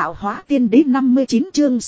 tạo hóa tiên đế 59 chương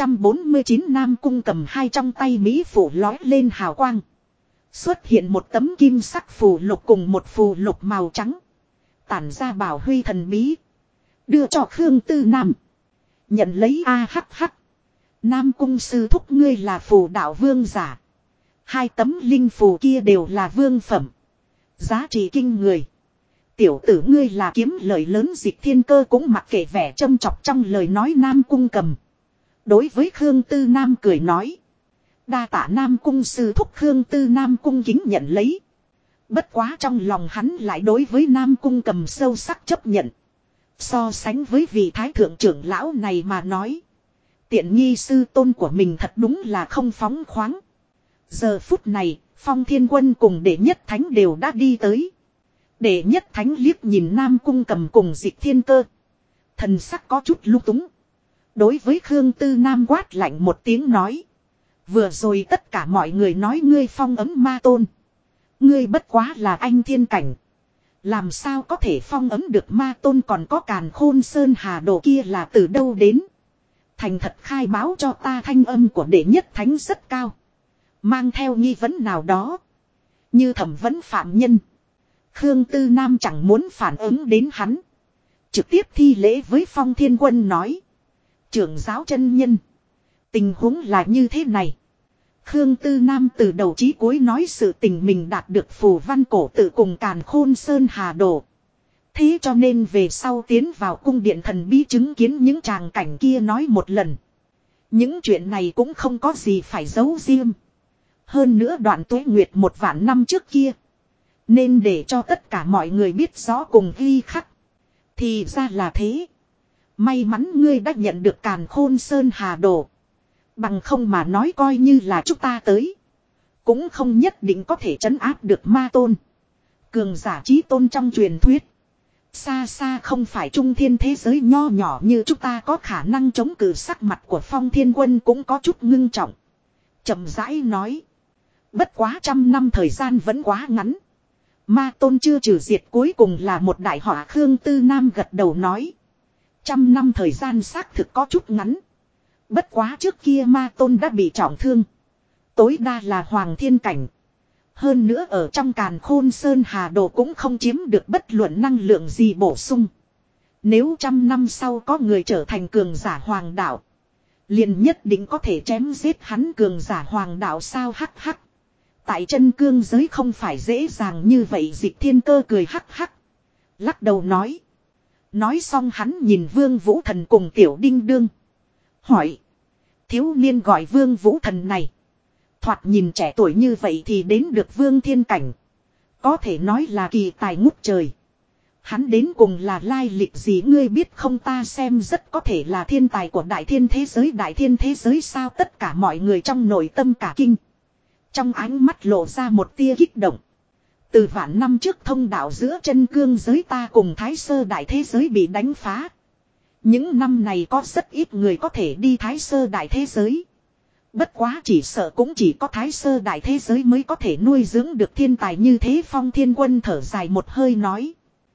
649 Nam Cung cầm hai trong tay Mỹ phủ lói lên hào quang. Xuất hiện một tấm kim sắc phù lục cùng một phù lục màu trắng. Tản ra bảo huy thần bí. Đưa cho Khương Tư Nam. Nhận lấy a hắc hắc. Nam Cung sư thúc ngươi là phù đạo vương giả. Hai tấm linh phù kia đều là vương phẩm. Giá trị kinh người. Tiểu tử ngươi là kiếm lời lớn Dịch Thiên Cơ cũng mặc kệ vẻ châm chọc trong lời nói Nam Cung cầm. Đối với Khương Tư Nam cười nói. Đa tạ Nam Cung sư thúc Khương Tư Nam Cung kính nhận lấy. Bất quá trong lòng hắn lại đối với Nam Cung cầm sâu sắc chấp nhận. So sánh với vị thái thượng trưởng lão này mà nói. Tiện nghi sư tôn của mình thật đúng là không phóng khoáng. Giờ phút này, Phong Thiên Quân cùng Đệ Nhất Thánh đều đã đi tới. Đệ Nhất Thánh liếc nhìn Nam Cung cầm cùng Dịch Thiên Cơ. Thần sắc có chút lung túng. Đối với Khương Tư Nam quát lạnh một tiếng nói. Vừa rồi tất cả mọi người nói ngươi phong ấm ma tôn. Ngươi bất quá là anh thiên cảnh. Làm sao có thể phong ấm được ma tôn còn có Càn Khôn Sơn Hà Đồ kia là từ đâu đến. Thành thật khai báo cho ta thanh âm của Đệ Nhất Thánh rất cao. Mang theo nghi vấn nào đó. Như thẩm vấn phạm nhân. Khương Tư Nam chẳng muốn phản ứng đến hắn. Trực tiếp thi lễ với Phong Thiên Quân nói. Trưởng giáo chân nhân. Tình huống là như thế này. Khương Tư Nam từ đầu chí cuối nói sự tình mình đạt được phù văn cổ tự cùng Càn Khôn Sơn Hà Đồ. Thế cho nên về sau tiến vào cung điện thần bí chứng kiến những tràng cảnh kia nói một lần. Những chuyện này cũng không có gì phải giấu riêng. Hơn nữa đoạn tuế nguyệt 1.000 năm trước kia. Nên để cho tất cả mọi người biết rõ cùng ghi khắc. Thì ra là thế. May mắn ngươi đã nhận được Càn Khôn Sơn Hà Đồ. Bằng không mà nói coi như là chúng ta tới. Cũng không nhất định có thể trấn áp được ma tôn. Cường giả chí tôn trong truyền thuyết. Xa xa không phải trung thiên thế giới nho nhỏ như chúng ta có khả năng chống cự. Sắc mặt của Phong Thiên Quân cũng có chút ngưng trọng. Chậm rãi nói. Bất quá 100 năm thời gian vẫn quá ngắn. Ma tôn chưa trừ diệt cuối cùng là một đại họa. Khương Tư Nam gật đầu nói. 100 năm thời gian xác thực có chút ngắn. Bất quá trước kia ma tôn đã bị trọng thương. Tối đa là hoàng thiên cảnh. Hơn nữa ở trong Càn Khôn Sơn Hà Đồ cũng không chiếm được bất luận năng lượng gì bổ sung. Nếu 100 năm sau có người trở thành cường giả hoàng đạo. Liền nhất định có thể chém giết hắn cường giả hoàng đạo sao hắc hắc. Tại chân cương giới không phải dễ dàng như vậy. Dịch Thiên Cơ cười hắc hắc. Lắc đầu nói. Nói xong hắn nhìn Vương Vũ Thần cùng Tiểu Đinh Đương. Hỏi. Thiếu niên gọi Vương Vũ Thần này. Thoạt nhìn trẻ tuổi như vậy thì đến được Vương Thiên Cảnh. Có thể nói là kỳ tài ngút trời. Hắn đến cùng là lai lịch gì ngươi biết không, ta xem rất có thể là thiên tài của đại thiên thế giới. Đại thiên thế giới sao? Tất cả mọi người trong nội tâm cả kinh. Trong ánh mắt lộ ra một tia kích động. Từ vạn năm trước thông đạo giữa chân cương giới ta cùng Thái Sơ đại thế giới bị đánh phá. Những năm này có rất ít người có thể đi Thái Sơ đại thế giới. Bất quá chỉ sợ cũng chỉ có Thái Sơ đại thế giới mới có thể nuôi dưỡng được thiên tài như thế. Phong Thiên Quân thở dài một hơi nói.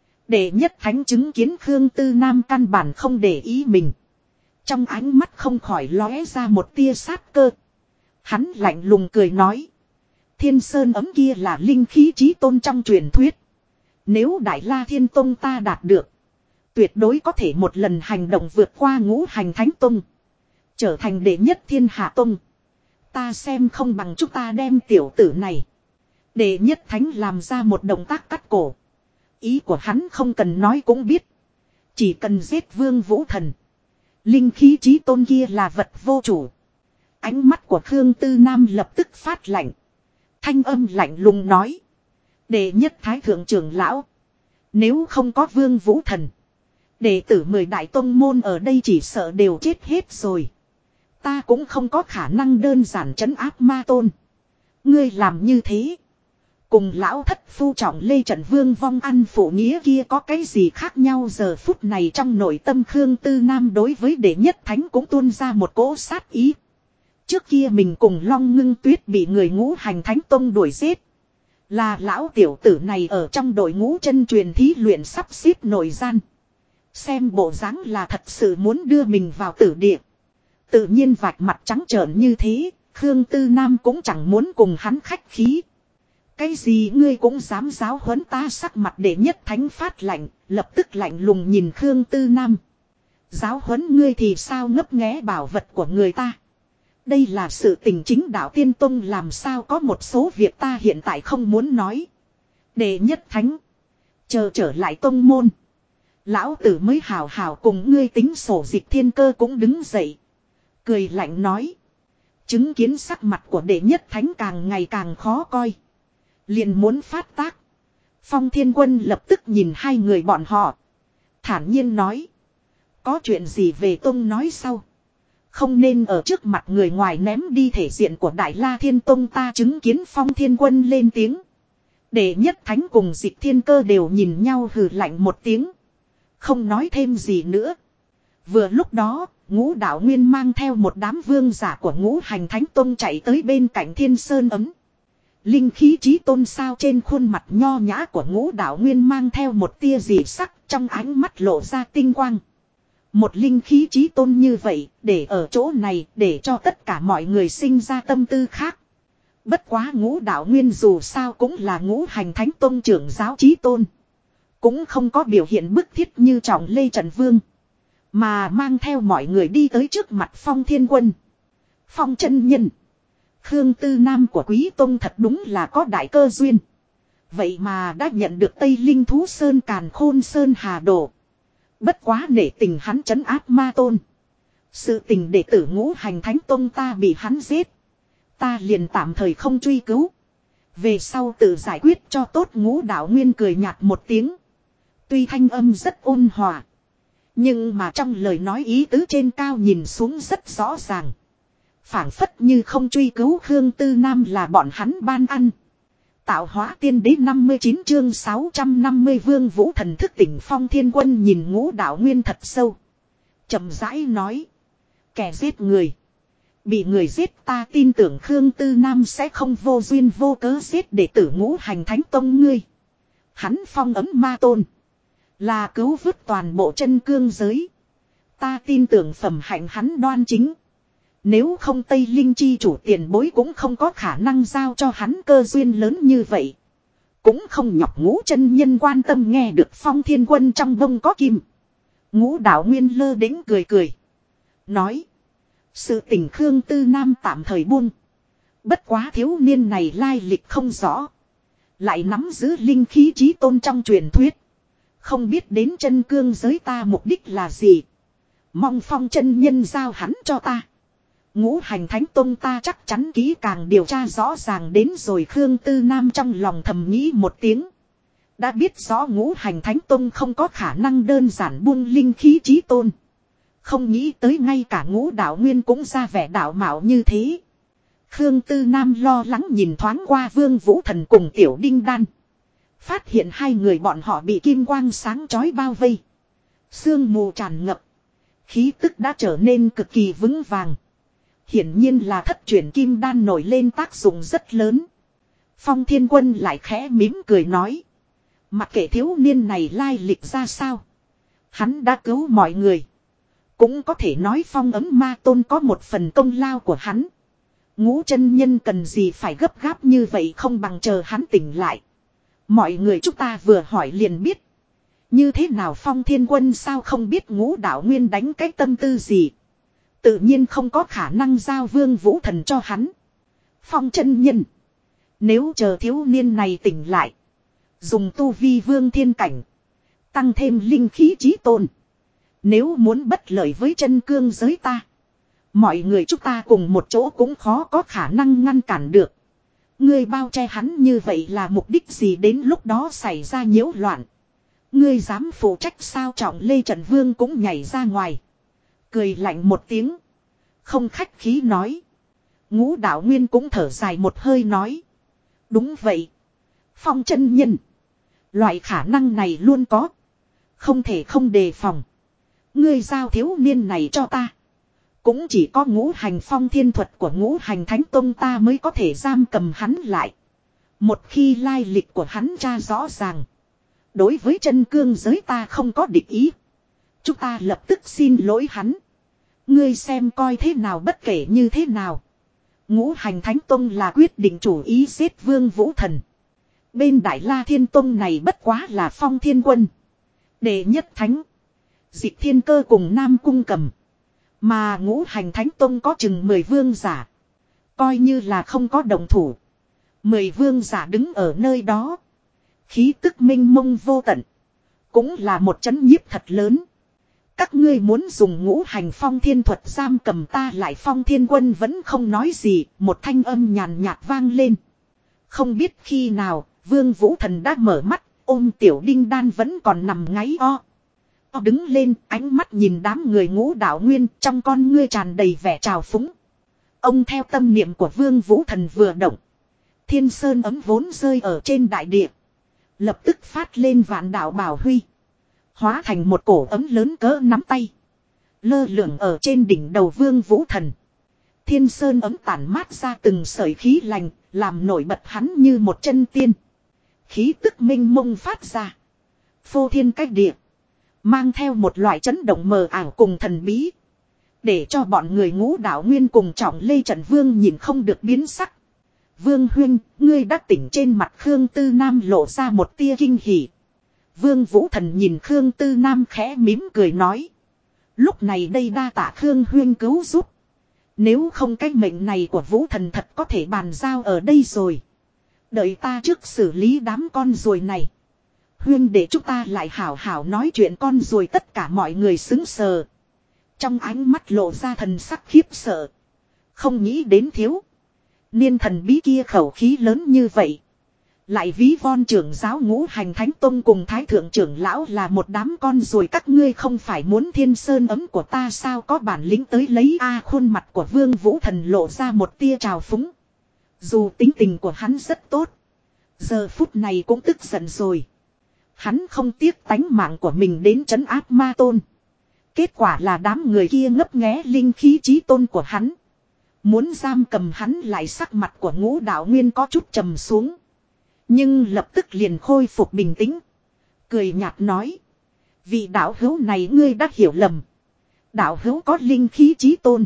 Đệ Nhất Thánh chứng kiến Khương Tư Nam căn bản không để ý mình. Trong ánh mắt không khỏi lóe ra một tia sát cơ. Hắn lạnh lùng cười nói. Thiên Sơn ấm kia là linh khí chí tôn trong truyền thuyết. Nếu Đại La Thiên Tông ta đạt được. Tuyệt đối có thể một lần hành động vượt qua ngũ hành thánh tông. Trở thành đệ nhất thiên hạ tông. Ta xem không bằng chúng ta đem tiểu tử này. Đệ Nhất Thánh làm ra một động tác cắt cổ. Ý của hắn không cần nói cũng biết. Chỉ cần giết Vương Vũ Thần. Linh khí chí tôn kia là vật vô chủ. Ánh mắt của Khương Tư Nam lập tức phát lạnh. Thanh âm lạnh lùng nói. Đệ Nhất Thái thượng trưởng lão. Nếu không có Vương Vũ Thần. Đệ tử 10 đại tông môn ở đây chỉ sợ đều chết hết rồi. Ta cũng không có khả năng đơn giản trấn áp ma tôn. Ngươi làm như thế. Cùng lão thất phu trọng lê trận vương vong ăn phụ nghĩa kia có cái gì khác nhau. Giờ phút này trong nội tâm Khương Tư Nam đối với Đệ Nhất Thánh cũng tuôn ra một cỗ sát ý. Trước kia mình cùng Long Ngưng Tuyết bị người ngũ hành thánh tông đuổi giết. Là lão tiểu tử này ở trong đội ngũ chân truyền thí luyện sắp xếp nội gian. Xem bộ dáng là thật sự muốn đưa mình vào tử địa. Tự nhiên vạch mặt trắng trợn như thế, Khương Tư Nam cũng chẳng muốn cùng hắn khách khí. Cái gì ngươi cũng dám giáo huấn ta, sắc mặt Đệ Nhất Thánh phát lạnh, lập tức lạnh lùng nhìn Khương Tư Nam. Giáo huấn ngươi thì sao, ngấp nghé bảo vật của người ta. Đây là sự tình chính đạo Tiên Tông, làm sao có một số việc ta hiện tại không muốn nói. Đệ Nhất Thánh, chờ trở lại tông môn. Lão tử mới hào hào cùng ngươi tính sổ. Dịch Thiên Cơ cũng đứng dậy. Cười lạnh nói. Chứng kiến sắc mặt của Đệ Nhất Thánh càng ngày càng khó coi. Liền muốn phát tác. Phong Thiên Quân lập tức nhìn hai người bọn họ. Thản nhiên nói. Có chuyện gì về tông nói sau. Không nên ở trước mặt người ngoài ném đi thể diện của Đại La Thiên Tông ta. Chứng kiến Phong Thiên Quân lên tiếng. Đệ Nhất Thánh cùng Dịch Thiên Cơ đều nhìn nhau hừ lạnh một tiếng. Không nói thêm gì nữa. Vừa lúc đó, Ngũ Đạo Nguyên mang theo một đám vương giả của Ngũ Hành Thánh Tông chạy tới bên cạnh Thiên Sơn ấm. Linh khí chí tôn sao, trên khuôn mặt nho nhã của Ngũ Đạo Nguyên mang theo một tia dị sắc, trong ánh mắt lộ ra tinh quang. Một linh khí chí tôn như vậy, để ở chỗ này, để cho tất cả mọi người sinh ra tâm tư khác. Bất quá Ngũ Đạo Nguyên dù sao cũng là Ngũ Hành Thánh Tông trưởng giáo chí tôn. Cũng không có biểu hiện bức thiết như Trọng Lê Trận Vương. Mà mang theo mọi người đi tới trước mặt Phong Thiên Quân. Phong chân nhân. Khương Tư Nam của Quý Tông thật đúng là có đại cơ duyên. Vậy mà đã nhận được Tây Linh Thú Sơn Càn Khôn Sơn Hà Đồ. Bất quá nể tình hắn trấn áp ma tôn. Sự tình đệ tử Ngũ Hành Thánh Tông ta bị hắn giết. Ta liền tạm thời không truy cứu. Về sau tự giải quyết cho tốt. Ngũ Đạo Nguyên cười nhạt một tiếng. Tuy thanh âm rất ôn hòa. Nhưng mà trong lời nói ý tứ trên cao nhìn xuống rất rõ ràng. Phảng phất như không truy cứu Khương Tư Nam là bọn hắn ban ăn. Tạo Hóa Tiên Đế 59 chương 650 Vương Vũ Thần thức tỉnh. Phong Thiên Quân nhìn Ngũ Đạo Nguyên thật sâu. Chậm rãi nói. Kẻ giết người. Bị người giết, ta tin tưởng Khương Tư Nam sẽ không vô duyên vô cớ giết đệ tử Ngũ Hành Thánh Tông ngươi. Hắn phong ấm ma tôn. Là cứu vớt toàn bộ chân cương giới. Ta tin tưởng phẩm hạnh hắn đoan chính. Nếu không Tây Linh chi chủ tiền bối cũng không có khả năng giao cho hắn cơ duyên lớn như vậy. Cũng không nhọc Ngũ chân nhân quan tâm. Nghe được Phong Thiên Quân trong bông có kim. Ngũ Đạo Nguyên lơ đễnh cười cười. Nói. Sự tình Khương Tư Nam tạm thời buông. Bất quá thiếu niên này lai lịch không rõ. Lại nắm giữ linh khí chí tôn trong truyền thuyết. Không biết đến chân cương giới ta mục đích là gì. Mong Phong chân nhân giao hắn cho ta. Ngũ Hành Thánh Tông ta chắc chắn kỹ càng điều tra rõ ràng đến rồi. Khương Tư Nam trong lòng thầm nghĩ một tiếng. Đã biết rõ Ngũ Hành Thánh Tông không có khả năng đơn giản buông linh khí chí tôn. Không nghĩ tới ngay cả Ngũ Đạo Nguyên cũng ra vẻ đạo mạo như thế. Khương Tư Nam lo lắng nhìn thoáng qua Vương Vũ Thần cùng Tiểu Đinh Đan. Phát hiện hai người bọn họ bị kim quang sáng chói bao vây. Sương mù tràn ngập. Khí tức đã trở nên cực kỳ vững vàng. Hiển nhiên là thất chuyển kim đan nổi lên tác dụng rất lớn. Phong Thiên Quân lại khẽ mỉm cười nói. Mặc kệ thiếu niên này lai lịch ra sao. Hắn đã cứu mọi người. Cũng có thể nói phong ấm ma tôn có một phần công lao của hắn. Ngũ chân nhân cần gì phải gấp gáp như vậy, không bằng chờ hắn tỉnh lại. Mọi người chúng ta vừa hỏi liền biết. Như thế nào Phong Thiên Quân sao không biết Ngũ Đạo Nguyên đánh cái tâm tư gì. Tự nhiên không có khả năng giao Vương Vũ Thần cho hắn. Phong chân nhân. Nếu chờ thiếu niên này tỉnh lại. Dùng tu vi vương thiên cảnh. Tăng thêm linh khí chí tôn. Nếu muốn bất lợi với chân cương giới ta. Mọi người chúng ta cùng một chỗ cũng khó có khả năng ngăn cản được. Ngươi bao che hắn như vậy là mục đích gì, đến lúc đó xảy ra nhiễu loạn. Ngươi dám phụ trách sao? Trọng Lê Trận Vương cũng nhảy ra ngoài. Cười lạnh một tiếng. Không khách khí nói. Ngũ Đạo Nguyên cũng thở dài một hơi nói. Đúng vậy. Phong chân nhân. Loại khả năng này luôn có. Không thể không đề phòng. Ngươi giao thiếu niên này cho ta. Cũng chỉ có Ngũ Hành Phong Thiên thuật của Ngũ Hành Thánh Tông ta mới có thể giam cầm hắn lại. Một khi lai lịch của hắn tra rõ ràng. Đối với chân cương giới ta không có địch ý. Chúng ta lập tức xin lỗi hắn. Ngươi xem coi thế nào bất kể như thế nào. Ngũ Hành Thánh Tông là quyết định chủ ý giết Vương Vũ Thần. Bên Đại La Thiên Tông này bất quá là Phong Thiên Quân. Đệ nhất thánh. Dịch Thiên Cơ cùng Nam Cung Cầm. Mà Ngũ Hành Thánh Tông có chừng 10 vương giả. Coi như là không có đồng thủ. 10 vương giả đứng ở nơi đó. Khí tức minh mông vô tận. Cũng là một chấn nhiếp thật lớn. Các ngươi muốn dùng Ngũ Hành Phong Thiên thuật giam cầm ta lại. Phong Thiên Quân vẫn không nói gì. Một thanh âm nhàn nhạt vang lên. Không biết khi nào Vương Vũ Thần đã mở mắt. Ôm Tiểu Đinh Đan vẫn còn nằm ngáy o. Đứng lên, ánh mắt nhìn đám người Ngũ Đạo Nguyên, trong con ngươi tràn đầy vẻ trào phúng. Ông theo tâm niệm của Vương Vũ Thần vừa động. Thiên Sơn ấm vốn rơi ở trên đại địa. Lập tức phát lên vạn đạo bảo huy. Hóa thành một cổ ấm lớn cỡ nắm tay. Lơ lửng ở trên đỉnh đầu Vương Vũ Thần. Thiên Sơn ấm tản mát ra từng sợi khí lành, làm nổi bật hắn như một chân tiên. Khí tức minh mông phát ra. Phô thiên cách địa. Mang theo một loại chấn động mờ ảo cùng thần bí. Để cho bọn người Ngũ Đạo Nguyên cùng Trọng Lê Trận Vương nhìn không được biến sắc. Vương huynh, ngươi đã tỉnh. Trên mặt Khương Tư Nam lộ ra một tia kinh hỉ. Vương Vũ Thần nhìn Khương Tư Nam khẽ mím cười nói. Lúc này đây đa tạ Khương huynh cứu giúp. Nếu không cái mệnh này của Vũ Thần thật có thể bàn giao ở đây rồi. Đợi ta trước xử lý đám con ruồi này. Huyên để chúng ta lại hảo hảo nói chuyện. Con ruồi tất cả mọi người sững sờ. Trong ánh mắt lộ ra thần sắc khiếp sợ. Không nghĩ đến thiếu. Niên thần bí kia khẩu khí lớn như vậy. Lại ví von trưởng giáo Ngũ Hành Thánh Tông cùng Thái Thượng trưởng lão là một đám con ruồi. Các ngươi không phải muốn Thiên Sơn ấm của ta sao, có bản lĩnh tới lấy a. Khuôn mặt của Vương Vũ Thần lộ ra một tia trào phúng. Dù tính tình của hắn rất tốt. Giờ phút này cũng tức giận rồi. Hắn không tiếc tánh mạng của mình đến trấn áp ma tôn. Kết quả là đám người kia ngấp nghé linh khí chí tôn của hắn. Muốn giam cầm hắn lại. Sắc mặt của Ngũ Đạo Nguyên có chút trầm xuống. Nhưng lập tức liền khôi phục bình tĩnh. Cười nhạt nói. Vị đạo hữu này ngươi đã hiểu lầm. Đạo hữu có linh khí chí tôn.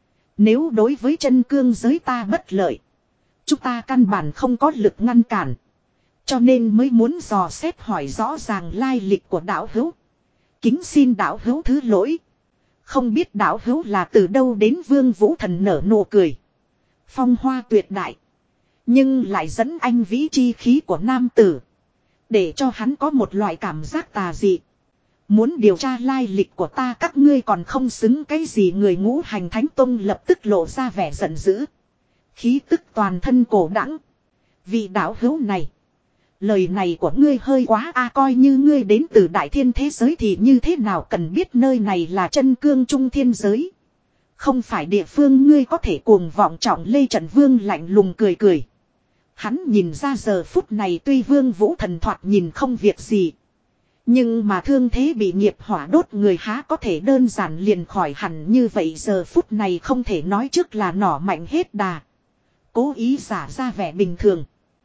Nếu đối với chân cương giới ta bất lợi. Chúng ta căn bản không có lực ngăn cản. Cho nên mới muốn dò xét hỏi rõ ràng lai lịch của đạo hữu. Kính xin đạo hữu thứ lỗi. Không biết đạo hữu là từ đâu đến. Vương Vũ Thần nở nụ cười. Phong hoa tuyệt đại. Nhưng lại dẫn anh vĩ chi khí của nam tử. Để cho hắn có một loại cảm giác tà dị. Muốn điều tra lai lịch của ta các ngươi còn không xứng cái gì. Người Ngũ Hành Thánh Tông lập tức lộ ra vẻ giận dữ. Khí tức toàn thân cổ đãng. Vị đạo hữu này. Lời này của ngươi hơi quá a. Coi như ngươi đến từ đại thiên thế giới thì như thế nào, cần biết nơi này là chân cương trung thiên giới. Không phải địa phương ngươi có thể cuồng vọng. Trọng Lê Trận Vương lạnh lùng cười cười. Hắn nhìn ra giờ phút này tuy Vương Vũ Thần thoạt nhìn không việc gì. Nhưng mà thương thế bị nghiệp hỏa đốt người há có thể đơn giản liền khỏi hẳn như vậy. Giờ phút này không thể nói trước là nỏ mạnh hết đà. Cố ý giả ra vẻ bình thường.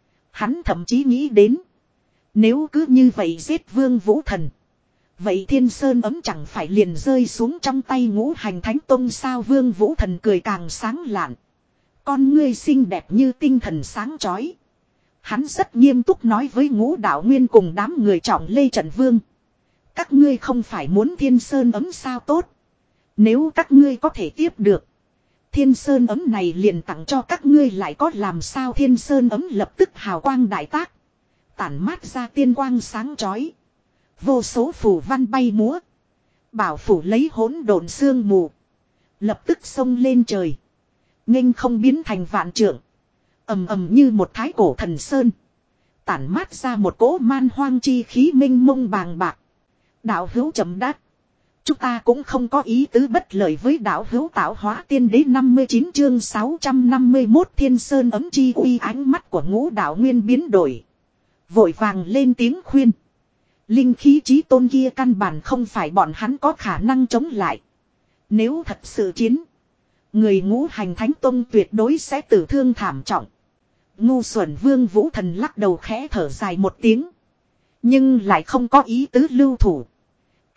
Hắn thậm chí nghĩ đến. Nếu cứ như vậy giết Vương Vũ Thần. Vậy Thiên Sơn ấm chẳng phải liền rơi xuống trong tay Ngũ Hành Thánh Tông sao. Vương Vũ Thần cười càng sáng lạn. Con ngươi xinh đẹp như tinh thần sáng chói. Hắn rất nghiêm túc nói với Ngũ Đạo Nguyên cùng đám người Trọng Lê Trận Vương. Các ngươi không phải muốn Thiên Sơn ấm sao, tốt. Nếu các ngươi có thể tiếp được. Thiên Sơn ấm này liền tặng cho các ngươi lại có làm sao. Thiên Sơn ấm lập tức hào quang đại tác. Tản mát ra tiên quang sáng chói. Vô số phù văn bay múa. Bảo phủ lấy hỗn độn sương mù. Lập tức xông lên trời. Nghênh không biến thành vạn trượng. Ầm ầm như một thái cổ thần sơn. Tản mát ra một cỗ man hoang chi khí minh mông bàng bạc. Đạo hữu chậm đắc. Chúng ta cũng không có ý tứ bất lợi với đạo hữu. Tạo hóa tiên đế 59 chương 651 Thiên Sơn ấm chi uy. Ánh mắt của Ngũ Đạo Nguyên biến đổi. Vội vàng lên tiếng khuyên. Linh khí chí tôn kia căn bản không phải bọn hắn có khả năng chống lại. Nếu thật sự chiến. Người Ngũ Hành Thánh Tông tuyệt đối sẽ tử thương thảm trọng. Ngu xuẩn. Vương Vũ Thần lắc đầu khẽ thở dài một tiếng. Nhưng lại không có ý tứ lưu thủ.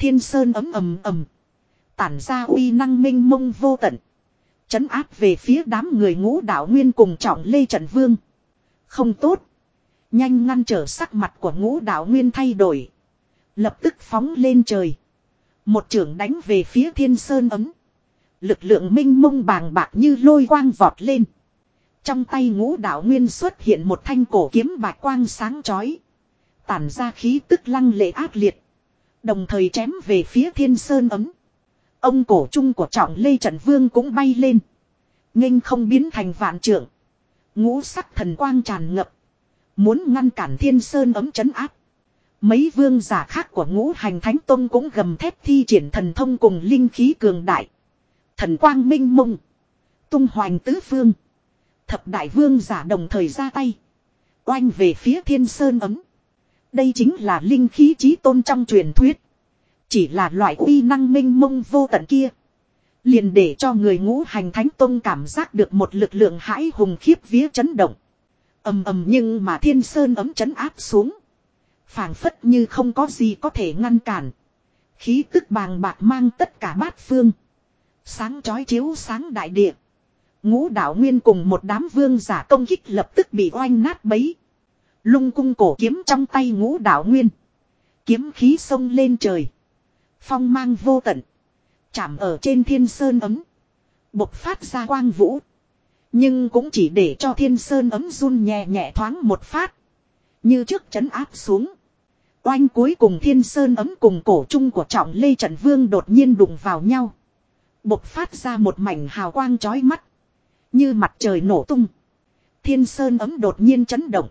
Thiên sơn ấm ầm ầm. Tản ra uy năng minh mông vô tận. Trấn áp về phía đám người Ngũ Đạo Nguyên cùng Trọng Lê Trận Vương. Không tốt. Nhanh ngăn trở sắc mặt của Ngũ Đạo Nguyên thay đổi. Lập tức phóng lên trời. Một chưởng đánh về phía Thiên sơn ấm. Lực lượng minh mông bàng bạc như lôi quang vọt lên. Trong tay Ngũ Đạo Nguyên xuất hiện một thanh cổ kiếm bạch quang sáng chói. Tản ra khí tức lăng lệ ác liệt. Đồng thời chém về phía Thiên sơn ấm. Ông cổ trung của Trọng Lê Trận Vương cũng bay lên. Nghênh không biến thành vạn trượng. Ngũ sắc thần quang tràn ngập. Muốn ngăn cản Thiên sơn ấm trấn áp. Mấy vương giả khác của Ngũ Hành Thánh Tông cũng gầm thép thi triển thần thông cùng linh khí cường đại. Thần quang minh mông. Tung hoành tứ phương. Thập đại vương giả đồng thời ra tay. Oanh về phía Thiên sơn ấm. Đây chính là linh khí chí tôn trong truyền thuyết. Chỉ là loại uy năng minh mông vô tận kia. Liền để cho người Ngũ Hành Thánh Tông cảm giác được một lực lượng hãi hùng khiếp vía chấn động. Ầm ầm, nhưng mà Thiên sơn ấm trấn áp xuống. Phảng phất như không có gì có thể ngăn cản. Khí tức bàng bạc mang tất cả bát phương. Sáng chói chiếu sáng đại địa. Ngũ Đạo Nguyên cùng một đám vương giả công kích lập tức bị oanh nát bấy. Lung cung cổ kiếm trong tay Ngũ Đạo Nguyên. Kiếm khí xông lên trời. Phong mang vô tận. Chạm ở trên Thiên sơn ấm. Bộc phát ra quang vũ. Nhưng cũng chỉ để cho Thiên sơn ấm run nhẹ nhẹ thoáng một phát. Như trước trấn áp xuống. Oanh, cuối cùng Thiên sơn ấm cùng cổ trung của Trọng Lê Trận Vương đột nhiên đụng vào nhau. Bộc phát ra một mảnh hào quang chói mắt. Như mặt trời nổ tung. Thiên sơn ấm đột nhiên chấn động.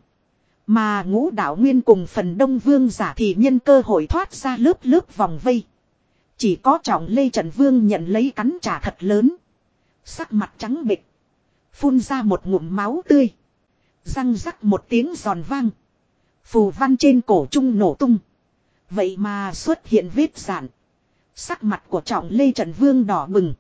Mà Ngũ Đạo Nguyên cùng phần đông vương giả thì nhân cơ hội thoát ra lớp lớp vòng vây. Chỉ có Trọng Lê Trận Vương nhận lấy cắn trả thật lớn. Sắc mặt trắng bệch. Phun ra một ngụm máu tươi. Răng rắc một tiếng giòn vang. Phù văn trên cổ trung nổ tung. Vậy mà xuất hiện vết rạn. Sắc mặt của Trọng Lê Trận Vương đỏ bừng.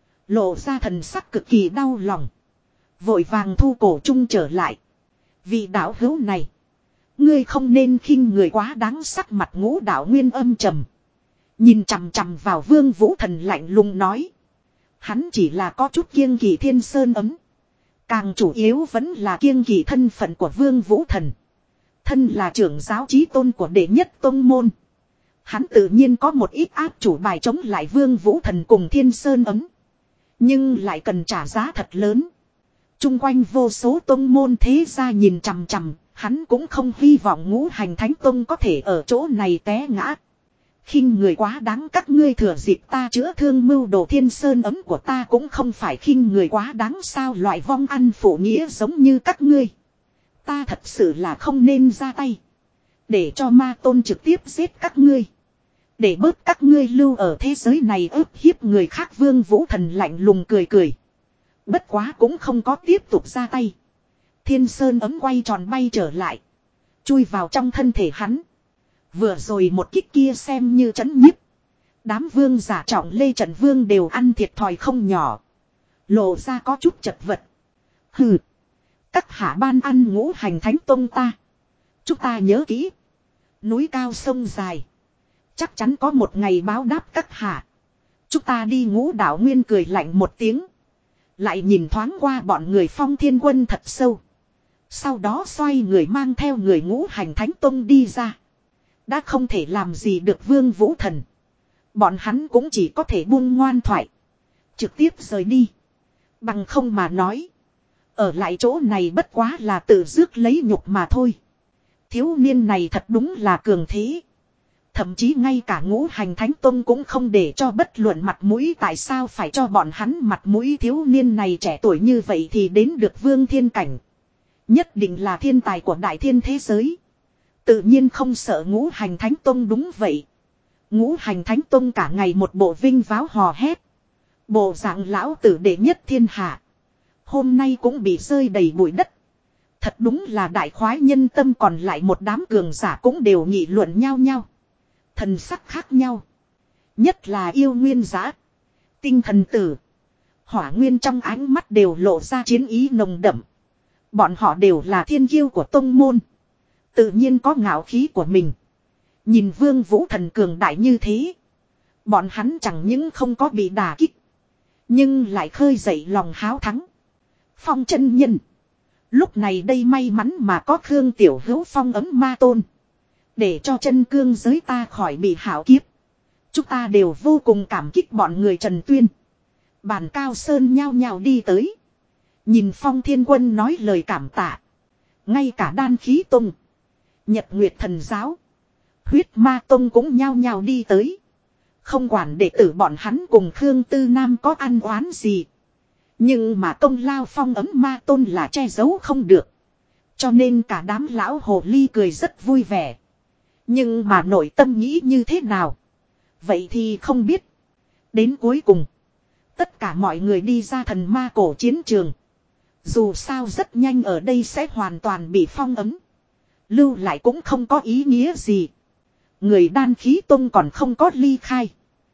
Lộ ra thần sắc cực kỳ đau lòng. Vội vàng thu cổ trung trở lại. Vị đạo hữu này. Ngươi không nên khinh người quá đáng, sắc mặt Ngũ Đạo Nguyên âm trầm. Nhìn chằm chằm vào Vương Vũ Thần lạnh lùng nói. Hắn chỉ là có chút kiêng kỵ Thiên sơn ấm. Càng chủ yếu vẫn là kiêng kỵ thân phận của Vương Vũ Thần. Thân là trưởng giáo chí tôn của đệ nhất tông môn. Hắn tự nhiên có một ít áp chủ bài chống lại Vương Vũ Thần cùng Thiên sơn ấm. Nhưng lại cần trả giá thật lớn. Trung quanh vô số tông môn thế gia nhìn chằm chằm. Hắn cũng không hy vọng Ngũ Hành Thánh Tông có thể ở chỗ này té ngã. Khinh người quá đáng, các ngươi thừa dịp ta chữa thương mưu đồ Thiên sơn ấm của ta cũng không phải khinh người quá đáng sao, loại vong ăn phụ nghĩa giống như các ngươi. Ta thật sự là không nên ra tay. Để cho ma tôn trực tiếp giết các ngươi. Để bớt các ngươi lưu ở thế giới này ức hiếp người khác. Vương Vũ Thần lạnh lùng cười cười. Bất quá cũng không có tiếp tục ra tay. Thiên sơn ấm quay tròn bay trở lại. Chui vào trong thân thể hắn. Vừa rồi một kích kia xem như trấn nhiếp. Đám vương giả Trọng Lê Trận Vương đều ăn thiệt thòi không nhỏ. Lộ ra có chút chật vật. Hừ. Các hạ ban ăn Ngũ Hành Thánh Tông ta. Chúng ta nhớ kỹ. Núi cao sông dài. Chắc chắn có một ngày báo đáp các hạ. Chúng ta đi. Ngũ Đạo Nguyên cười lạnh một tiếng. Lại nhìn thoáng qua bọn người Phong Thiên Quân thật sâu. Sau đó xoay người mang theo người Ngũ Hành Thánh Tông đi ra. Đã không thể làm gì được Vương Vũ Thần. Bọn hắn cũng chỉ có thể buông ngoan thoại. Trực tiếp rời đi. Bằng không mà nói. Ở lại chỗ này bất quá là tự rước lấy nhục mà thôi. Thiếu niên này thật đúng là cường thế. Thậm chí ngay cả Ngũ Hành Thánh Tông cũng không để cho bất luận mặt mũi. Tại sao phải cho bọn hắn mặt mũi? Thiếu niên này trẻ tuổi như vậy thì đến được Vương Thiên Cảnh. Nhất định là thiên tài của đại thiên thế giới. Tự nhiên không sợ Ngũ Hành Thánh Tông. Đúng vậy. Ngũ Hành Thánh Tông cả ngày một bộ vinh váo hò hét. Bộ dạng lão tử đệ nhất thiên hạ. Hôm nay cũng bị rơi đầy bụi đất. Thật đúng là đại khoái nhân tâm. Còn lại một đám cường giả cũng đều nghị luận nhau nhau. Thần sắc khác nhau. Nhất là yêu nguyên giả. Tinh thần tử. Hỏa nguyên trong ánh mắt đều lộ ra chiến ý nồng đậm. Bọn họ đều là thiên kiêu của tông môn. Tự nhiên có ngạo khí của mình. Nhìn Vương Vũ Thần cường đại như thế. Bọn hắn chẳng những không có bị đả kích. Nhưng lại khơi dậy lòng háo thắng. Phong chân nhân. Lúc này đây may mắn mà có Khương Tiểu Hữu phong ấm ma tôn. Để cho chân cương giới ta khỏi bị hảo kiếp. Chúng ta đều vô cùng cảm kích bọn người Trần Tuyên. Bàn Cao Sơn nhao nhao đi tới. Nhìn Phong Thiên Quân nói lời cảm tạ. Ngay cả Đan Khí Tông, Nhật Nguyệt Thần Giáo, Huyết Ma Tông cũng nhao nhao đi tới. Không quản đệ tử bọn hắn cùng Khương Tư Nam có ăn oán gì. Nhưng mà công lao phong ấm ma tôn là che giấu không được. Cho nên cả đám lão hồ ly cười rất vui vẻ. Nhưng mà nội tâm nghĩ như thế nào? Vậy thì không biết. Đến cuối cùng, tất cả mọi người đi ra thần ma cổ chiến trường. Dù sao rất nhanh ở đây sẽ hoàn toàn bị phong ấm. Lưu lại cũng không có ý nghĩa gì. Người Đan Khí Tông còn không có ly khai.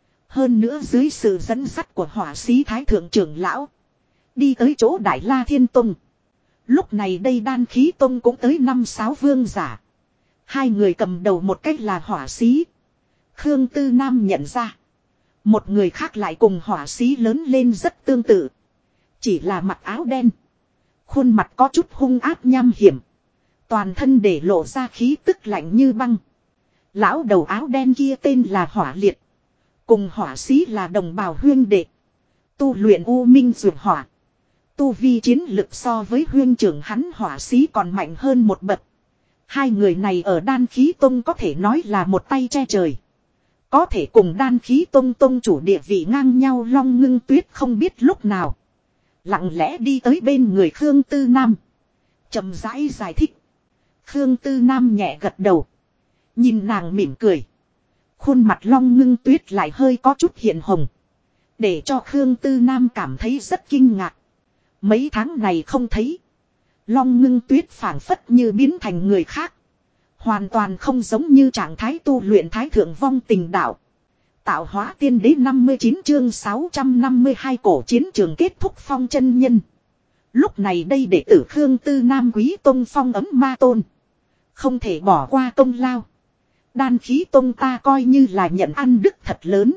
Hơn nữa dưới sự dẫn dắt của hỏa sĩ Thái Thượng trưởng lão. Đi tới chỗ Đại La Thiên Tông. Lúc này đây Đan Khí Tông cũng tới 5-6 vương giả. Hai người cầm đầu một cách là hỏa sĩ. Khương Tư Nam nhận ra. Một người khác lại cùng hỏa sĩ lớn lên rất tương tự. Chỉ là mặc áo đen. Khuôn mặt có chút hung ác nham hiểm. Toàn thân để lộ ra khí tức lạnh như băng. Lão đầu áo đen kia tên là Hỏa Liệt. Cùng hỏa sĩ là đồng bào huyên đệ. Tu luyện u minh dược hỏa. Tu vi chiến lực so với huyên trưởng hắn hỏa sĩ còn mạnh hơn một bậc. Hai người này ở Đan Khí Tông có thể nói là một tay che trời. Có thể cùng Đan Khí Tông tông chủ địa vị ngang nhau. Long Ngưng Tuyết không biết lúc nào lặng lẽ đi tới bên người Khương Tư Nam. Chậm rãi giải thích. Khương Tư Nam nhẹ gật đầu. Nhìn nàng mỉm cười. Khuôn mặt Long Ngưng Tuyết lại hơi có chút hiện hồng. Để cho Khương Tư Nam cảm thấy rất kinh ngạc. Mấy tháng này không thấy. Long Ngưng Tuyết phảng phất như biến thành người khác. Hoàn toàn không giống như trạng thái tu luyện Thái Thượng Vong Tình Đạo. Tạo Hóa Tiên Đế 59 chương 652 cổ chiến trường kết thúc. Phong chân nhân. Lúc này đây đệ tử Khương Tư Nam Quý Tông phong ấm ma tôn. Không thể bỏ qua công lao. Đan Khí Tông ta coi như là nhận ăn đức thật lớn.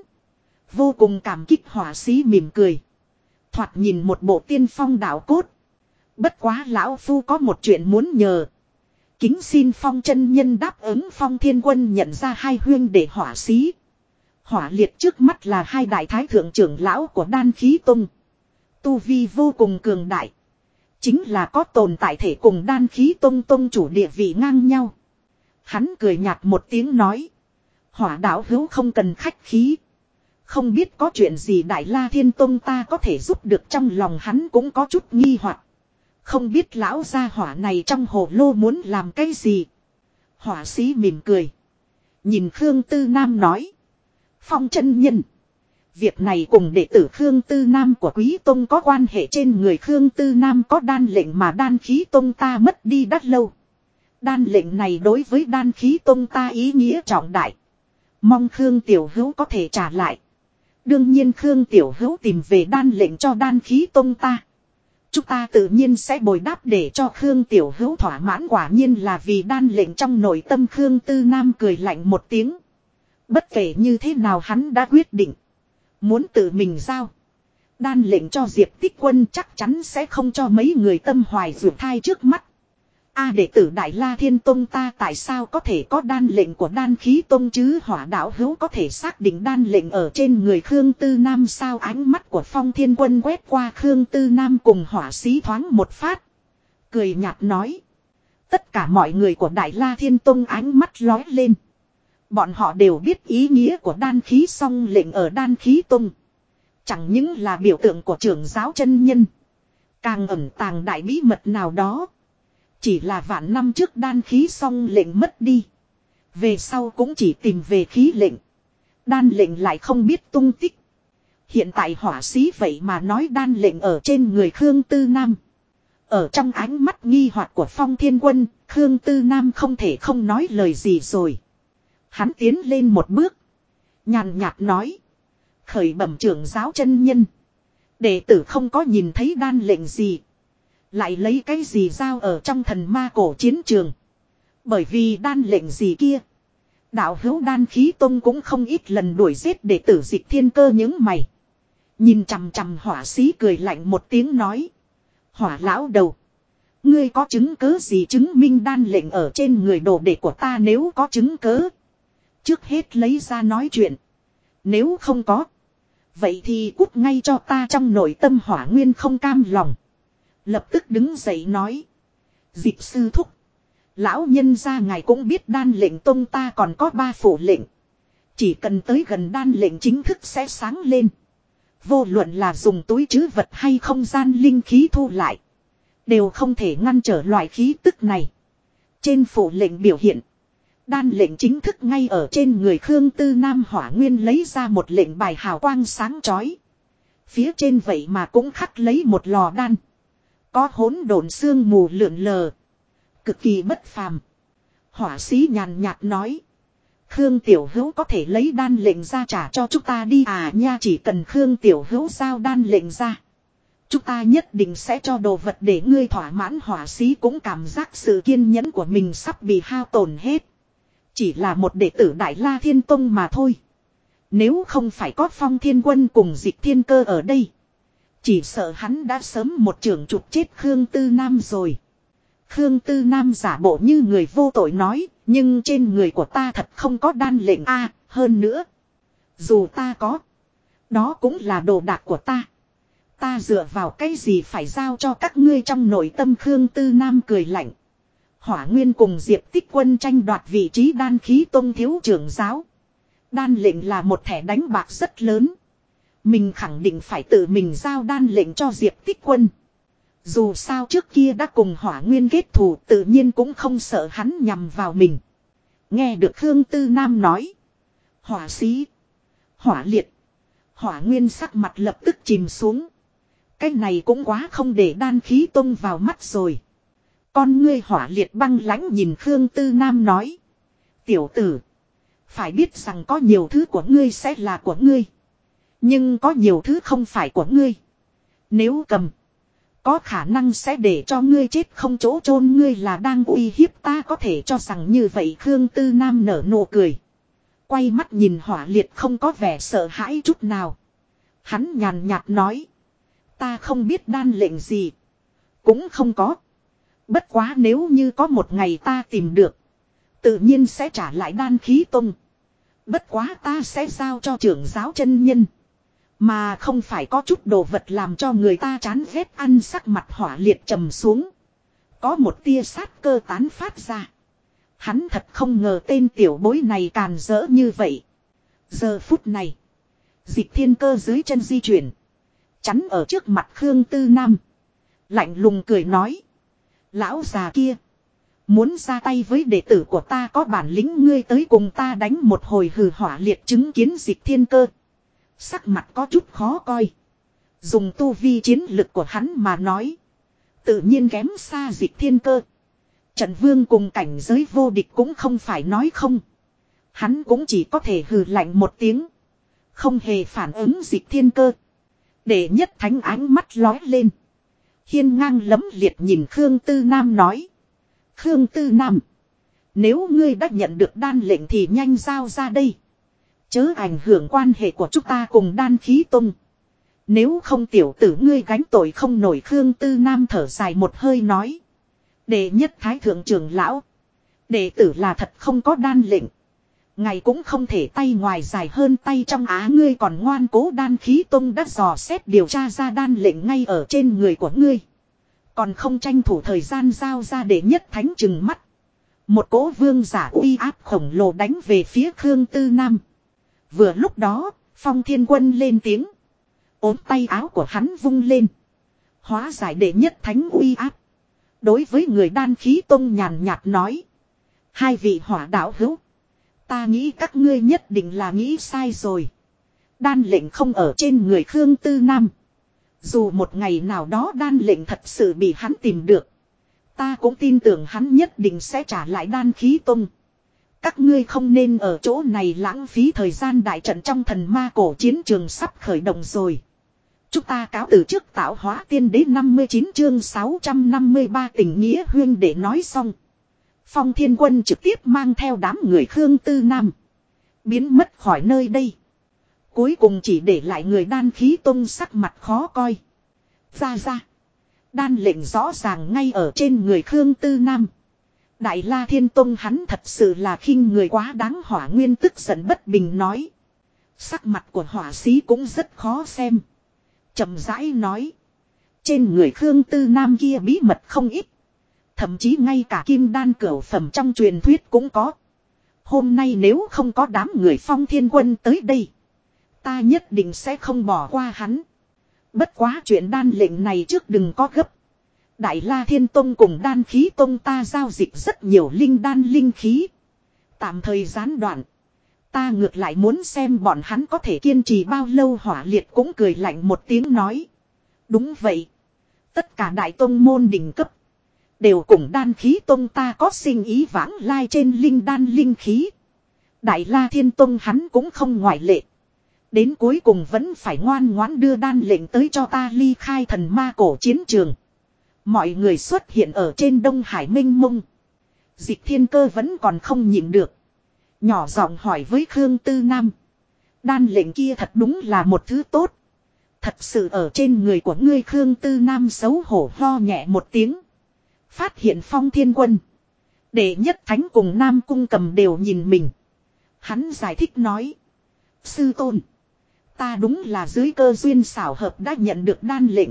Vô cùng cảm kích hỏa sĩ mỉm cười. Thoạt nhìn một bộ tiên phong đạo cốt. Bất quá lão phu có một chuyện muốn nhờ. Kính xin Phong chân nhân đáp ứng. Phong Thiên Quân nhận ra hai huyên để hỏa sĩ. Hỏa Liệt trước mắt là hai đại thái thượng trưởng lão của Đan Khí Tông. Tu vi vô cùng cường đại. Chính là có tồn tại thể cùng Đan Khí Tông tông chủ địa vị ngang nhau. Hắn cười nhạt một tiếng nói. Hỏa đạo hữu không cần khách khí. Không biết có chuyện gì Đại La Thiên Tông ta có thể giúp được. Trong lòng hắn cũng có chút nghi hoặc. Không biết lão gia hỏa này trong hồ lô muốn làm cái gì. Hỏa sĩ mỉm cười. Nhìn Khương Tư Nam nói. Phong chân nhân. Việc này cùng đệ tử Khương Tư Nam của Quý Tông có quan hệ. Trên người Khương Tư Nam có đan lệnh mà Đan Khí Tông ta mất đi đắt lâu. Đan lệnh này đối với Đan Khí Tông ta ý nghĩa trọng đại. Mong Khương Tiểu Hữu có thể trả lại. Đương nhiên Khương Tiểu Hữu tìm về đan lệnh cho Đan Khí Tông ta. Chúng ta tự nhiên sẽ bồi đáp để cho Khương Tiểu Hữu thỏa mãn. Quả nhiên là vì đan lệnh trong nội tâm. Khương Tư Nam cười lạnh một tiếng. Bất kể như thế nào hắn đã quyết định. Muốn tự mình giao. Đan lệnh cho Diệp Tích Quân chắc chắn sẽ không cho mấy người tâm hoài ruột thai trước mắt. Đệ tử Đại La Thiên Tông ta tại sao có thể có đan lệnh của Đan Khí Tông chứ? Hỏa đạo hữu có thể xác định đan lệnh ở trên người Khương Tư Nam sao? Ánh mắt của Phong Thiên Quân quét qua Khương Tư Nam cùng hỏa sĩ thoáng một phát. Cười nhạt nói. Tất cả mọi người của Đại La Thiên Tông ánh mắt lói lên. Bọn họ đều biết ý nghĩa của đan khí song lệnh ở Đan Khí Tông. Chẳng những là biểu tượng của trưởng giáo chân nhân. Càng ẩn tàng đại bí mật nào đó. Chỉ là vạn năm trước đan khí song lệnh mất đi. Về sau cũng chỉ tìm về khí lệnh. Đan lệnh lại không biết tung tích. Hiện tại hỏa sĩ vậy mà nói đan lệnh ở trên người Khương Tư Nam. Ở trong ánh mắt nghi hoặc của Phong Thiên Quân, Khương Tư Nam không thể không nói lời gì rồi. Hắn tiến lên một bước. Nhàn nhạt nói. Khởi bẩm trưởng giáo chân nhân. Đệ tử không có nhìn thấy đan lệnh gì. Lại lấy cái gì giao ở trong thần ma cổ chiến trường. Bởi vì đan lệnh gì kia. Đạo hữu Đan Khí Tông cũng không ít lần đuổi giết đệ tử Dịch Thiên Cơ những mày. Nhìn chằm chằm hỏa sĩ cười lạnh một tiếng nói. Hỏa lão đầu. Ngươi có chứng cớ gì chứng minh đan lệnh ở trên người đồ đệ của ta, nếu có chứng cớ. Trước hết lấy ra nói chuyện. Nếu không có. Vậy thì cút ngay cho ta. Trong nội tâm Hỏa Nguyên không cam lòng. Lập tức đứng dậy nói. Dịch sư thúc. Lão nhân gia ngài cũng biết đan lệnh tông ta còn có 3 phủ lệnh. Chỉ cần tới gần đan lệnh chính thức sẽ sáng lên. Vô luận là dùng túi trữ vật hay không gian linh khí thu lại. Đều không thể ngăn trở loại khí tức này. Trên phủ lệnh biểu hiện. Đan lệnh chính thức ngay ở trên người Khương Tư Nam. Hỏa Nguyên lấy ra một lệnh bài hào quang sáng chói. Phía trên vậy mà cũng khắc lấy một lò đan. Có hỗn độn sương mù lượn lờ. Cực kỳ bất phàm. Hỏa sĩ nhàn nhạt nói. Khương Tiểu Hữu có thể lấy đan lệnh ra trả cho chúng ta đi à nha. Chỉ cần Khương Tiểu Hữu giao đan lệnh ra. Chúng ta nhất định sẽ cho đồ vật để ngươi thỏa mãn. Hỏa sĩ cũng cảm giác sự kiên nhẫn của mình sắp bị hao tổn hết. Chỉ là một đệ tử Đại La Thiên Tông mà thôi. Nếu không phải có Phong Thiên Quân cùng Dịch Thiên Cơ ở đây. Chỉ sợ hắn đã sớm một trường chụp chết Khương Tư Nam rồi. Khương Tư Nam giả bộ như người vô tội nói. Nhưng trên người của ta thật không có đan lệnh a. Hơn nữa. Dù ta có. Đó cũng là đồ đạc của ta. Ta dựa vào cái gì phải giao cho các ngươi. Trong nội tâm Khương Tư Nam cười lạnh. Hỏa Nguyên cùng Diệp Tích Quân tranh đoạt vị trí Đan Khí Tông thiếu trưởng giáo. Đan lệnh là một thẻ đánh bạc rất lớn. Mình khẳng định phải tự mình giao đan lệnh cho Diệp Tích Quân. Dù sao trước kia đã cùng Hỏa Nguyên kết thù, tự nhiên cũng không sợ hắn nhằm vào mình. Nghe được Khương Tư Nam nói. Hỏa sĩ. Hỏa liệt. Hỏa Nguyên sắc mặt lập tức chìm xuống. Cái này cũng quá không để Đan Khí Tông vào mắt rồi. Con ngươi Hỏa liệt băng lãnh nhìn Khương Tư Nam nói. Tiểu tử. Phải biết rằng có nhiều thứ của ngươi sẽ là của ngươi. Nhưng có nhiều thứ không phải của ngươi. Nếu cầm. Có khả năng sẽ để cho ngươi chết không chỗ chôn. Ngươi là đang uy hiếp ta, có thể cho rằng như vậy. Khương Tư Nam nở nụ cười. Quay mắt nhìn Hỏa liệt không có vẻ sợ hãi chút nào. Hắn nhàn nhạt nói. Ta không biết đan lệnh gì. Cũng không có. Bất quá nếu như có một ngày ta tìm được. Tự nhiên sẽ trả lại Đan Khí Tông. Bất quá ta sẽ giao cho trưởng giáo chân nhân. Mà không phải có chút đồ vật làm cho người ta chán ghét. Ăn sắc mặt Hỏa liệt trầm xuống. Có một tia sát cơ tán phát ra. Hắn thật không ngờ tên tiểu bối này càn rỡ như vậy. Giờ phút này. Dịch Thiên Cơ dưới chân di chuyển. Chắn ở trước mặt Khương Tư Nam. Lạnh lùng cười nói. Lão già kia. Muốn ra tay với đệ tử của ta, có bản lĩnh ngươi tới cùng ta đánh một hồi. Hừ. Hỏa liệt chứng kiến Dịch Thiên Cơ. Sắc mặt có chút khó coi. Dùng tu vi chiến lực của hắn mà nói. Tự nhiên kém xa Dịch Thiên Cơ. Trận Vương cùng cảnh giới vô địch cũng không phải nói không. Hắn cũng chỉ có thể hừ lạnh một tiếng. Không hề phản ứng Dịch Thiên Cơ. Đệ nhất thánh ánh mắt lói lên. Hiên ngang lấm liệt nhìn Khương Tư Nam nói. Khương Tư Nam. Nếu ngươi đã nhận được đan lệnh thì nhanh giao ra đây. Chớ ảnh hưởng quan hệ của chúng ta cùng Đan Khí Tông. Nếu không tiểu tử ngươi gánh tội không nổi. Khương Tư Nam thở dài một hơi nói. Đệ nhất thái thượng trưởng lão. Đệ tử là thật không có đan lệnh. Ngài cũng không thể tay ngoài dài hơn tay trong á. Ngươi còn ngoan cố. Đan Khí Tông đã dò xét điều tra ra đan lệnh ngay ở trên người của ngươi. Còn không tranh thủ thời gian giao ra. Đệ nhất thánh trừng mắt. Một cỗ vương giả uy áp khổng lồ đánh về phía Khương Tư Nam. Vừa lúc đó, Phong Thiên Quân lên tiếng. Ốm tay áo của hắn vung lên. Hóa giải đệ nhất thánh uy áp. Đối với người Đan Khí Tông nhàn nhạt nói. Hai vị hỏa đạo hữu. Ta nghĩ các ngươi nhất định là nghĩ sai rồi. Đan lệnh không ở trên người Khương Tư Nam. Dù một ngày nào đó đan lệnh thật sự bị hắn tìm được. Ta cũng tin tưởng hắn nhất định sẽ trả lại Đan Khí Tông. Các ngươi không nên ở chỗ này lãng phí thời gian. Đại trận trong thần ma cổ chiến trường sắp khởi động rồi. Chúng ta cáo từ trước. Tạo hóa tiên đế 59 chương 653 tình nghĩa huyên để nói xong. Phong Thiên Quân trực tiếp mang theo đám người Khương Tư Nam. Biến mất khỏi nơi đây. Cuối cùng chỉ để lại người Đan Khí Tông sắc mặt khó coi. Ra. Đan lệnh rõ ràng ngay ở trên người Khương Tư Nam. Đại La Thiên Tông hắn thật sự là khinh người quá đáng. Hỏa Nguyên tức giận bất bình nói. Sắc mặt của hỏa sĩ cũng rất khó xem. Chậm rãi nói. Trên người Khương Tư Nam kia bí mật không ít. Thậm chí ngay cả kim đan cửu phẩm trong truyền thuyết cũng có. Hôm nay nếu không có đám người Phong Thiên Quân tới đây, ta nhất định sẽ không bỏ qua hắn. Bất quá chuyện đan lệnh này trước đừng có gấp. Đại La Thiên Tông cùng Đan Khí Tông ta giao dịch rất nhiều linh đan linh khí. Tạm thời gián đoạn. Ta ngược lại muốn xem bọn hắn có thể kiên trì bao lâu. Hỏa Liệt cũng cười lạnh một tiếng nói. Đúng vậy. Tất cả đại tông môn đỉnh cấp đều cùng Đan Khí Tông ta có sinh ý vãng lai trên linh đan linh khí. Đại La Thiên Tông hắn cũng không ngoại lệ. Đến cuối cùng vẫn phải ngoan ngoãn đưa đan lệnh tới cho ta ly khai thần ma cổ chiến trường. Mọi người xuất hiện ở trên Đông Hải mênh mông. Dịch Thiên Cơ vẫn còn không nhịn được. Nhỏ giọng hỏi với Khương Tư Nam. Đan lệnh kia thật đúng là một thứ tốt. Thật sự ở trên người của ngươi. Khương Tư Nam xấu hổ ho nhẹ một tiếng. Phát hiện Phong Thiên Quân, Đệ Nhất Thánh cùng Nam Cung Cầm đều nhìn mình. Hắn giải thích nói. Sư tôn, ta đúng là dưới cơ duyên xảo hợp đã nhận được đan lệnh.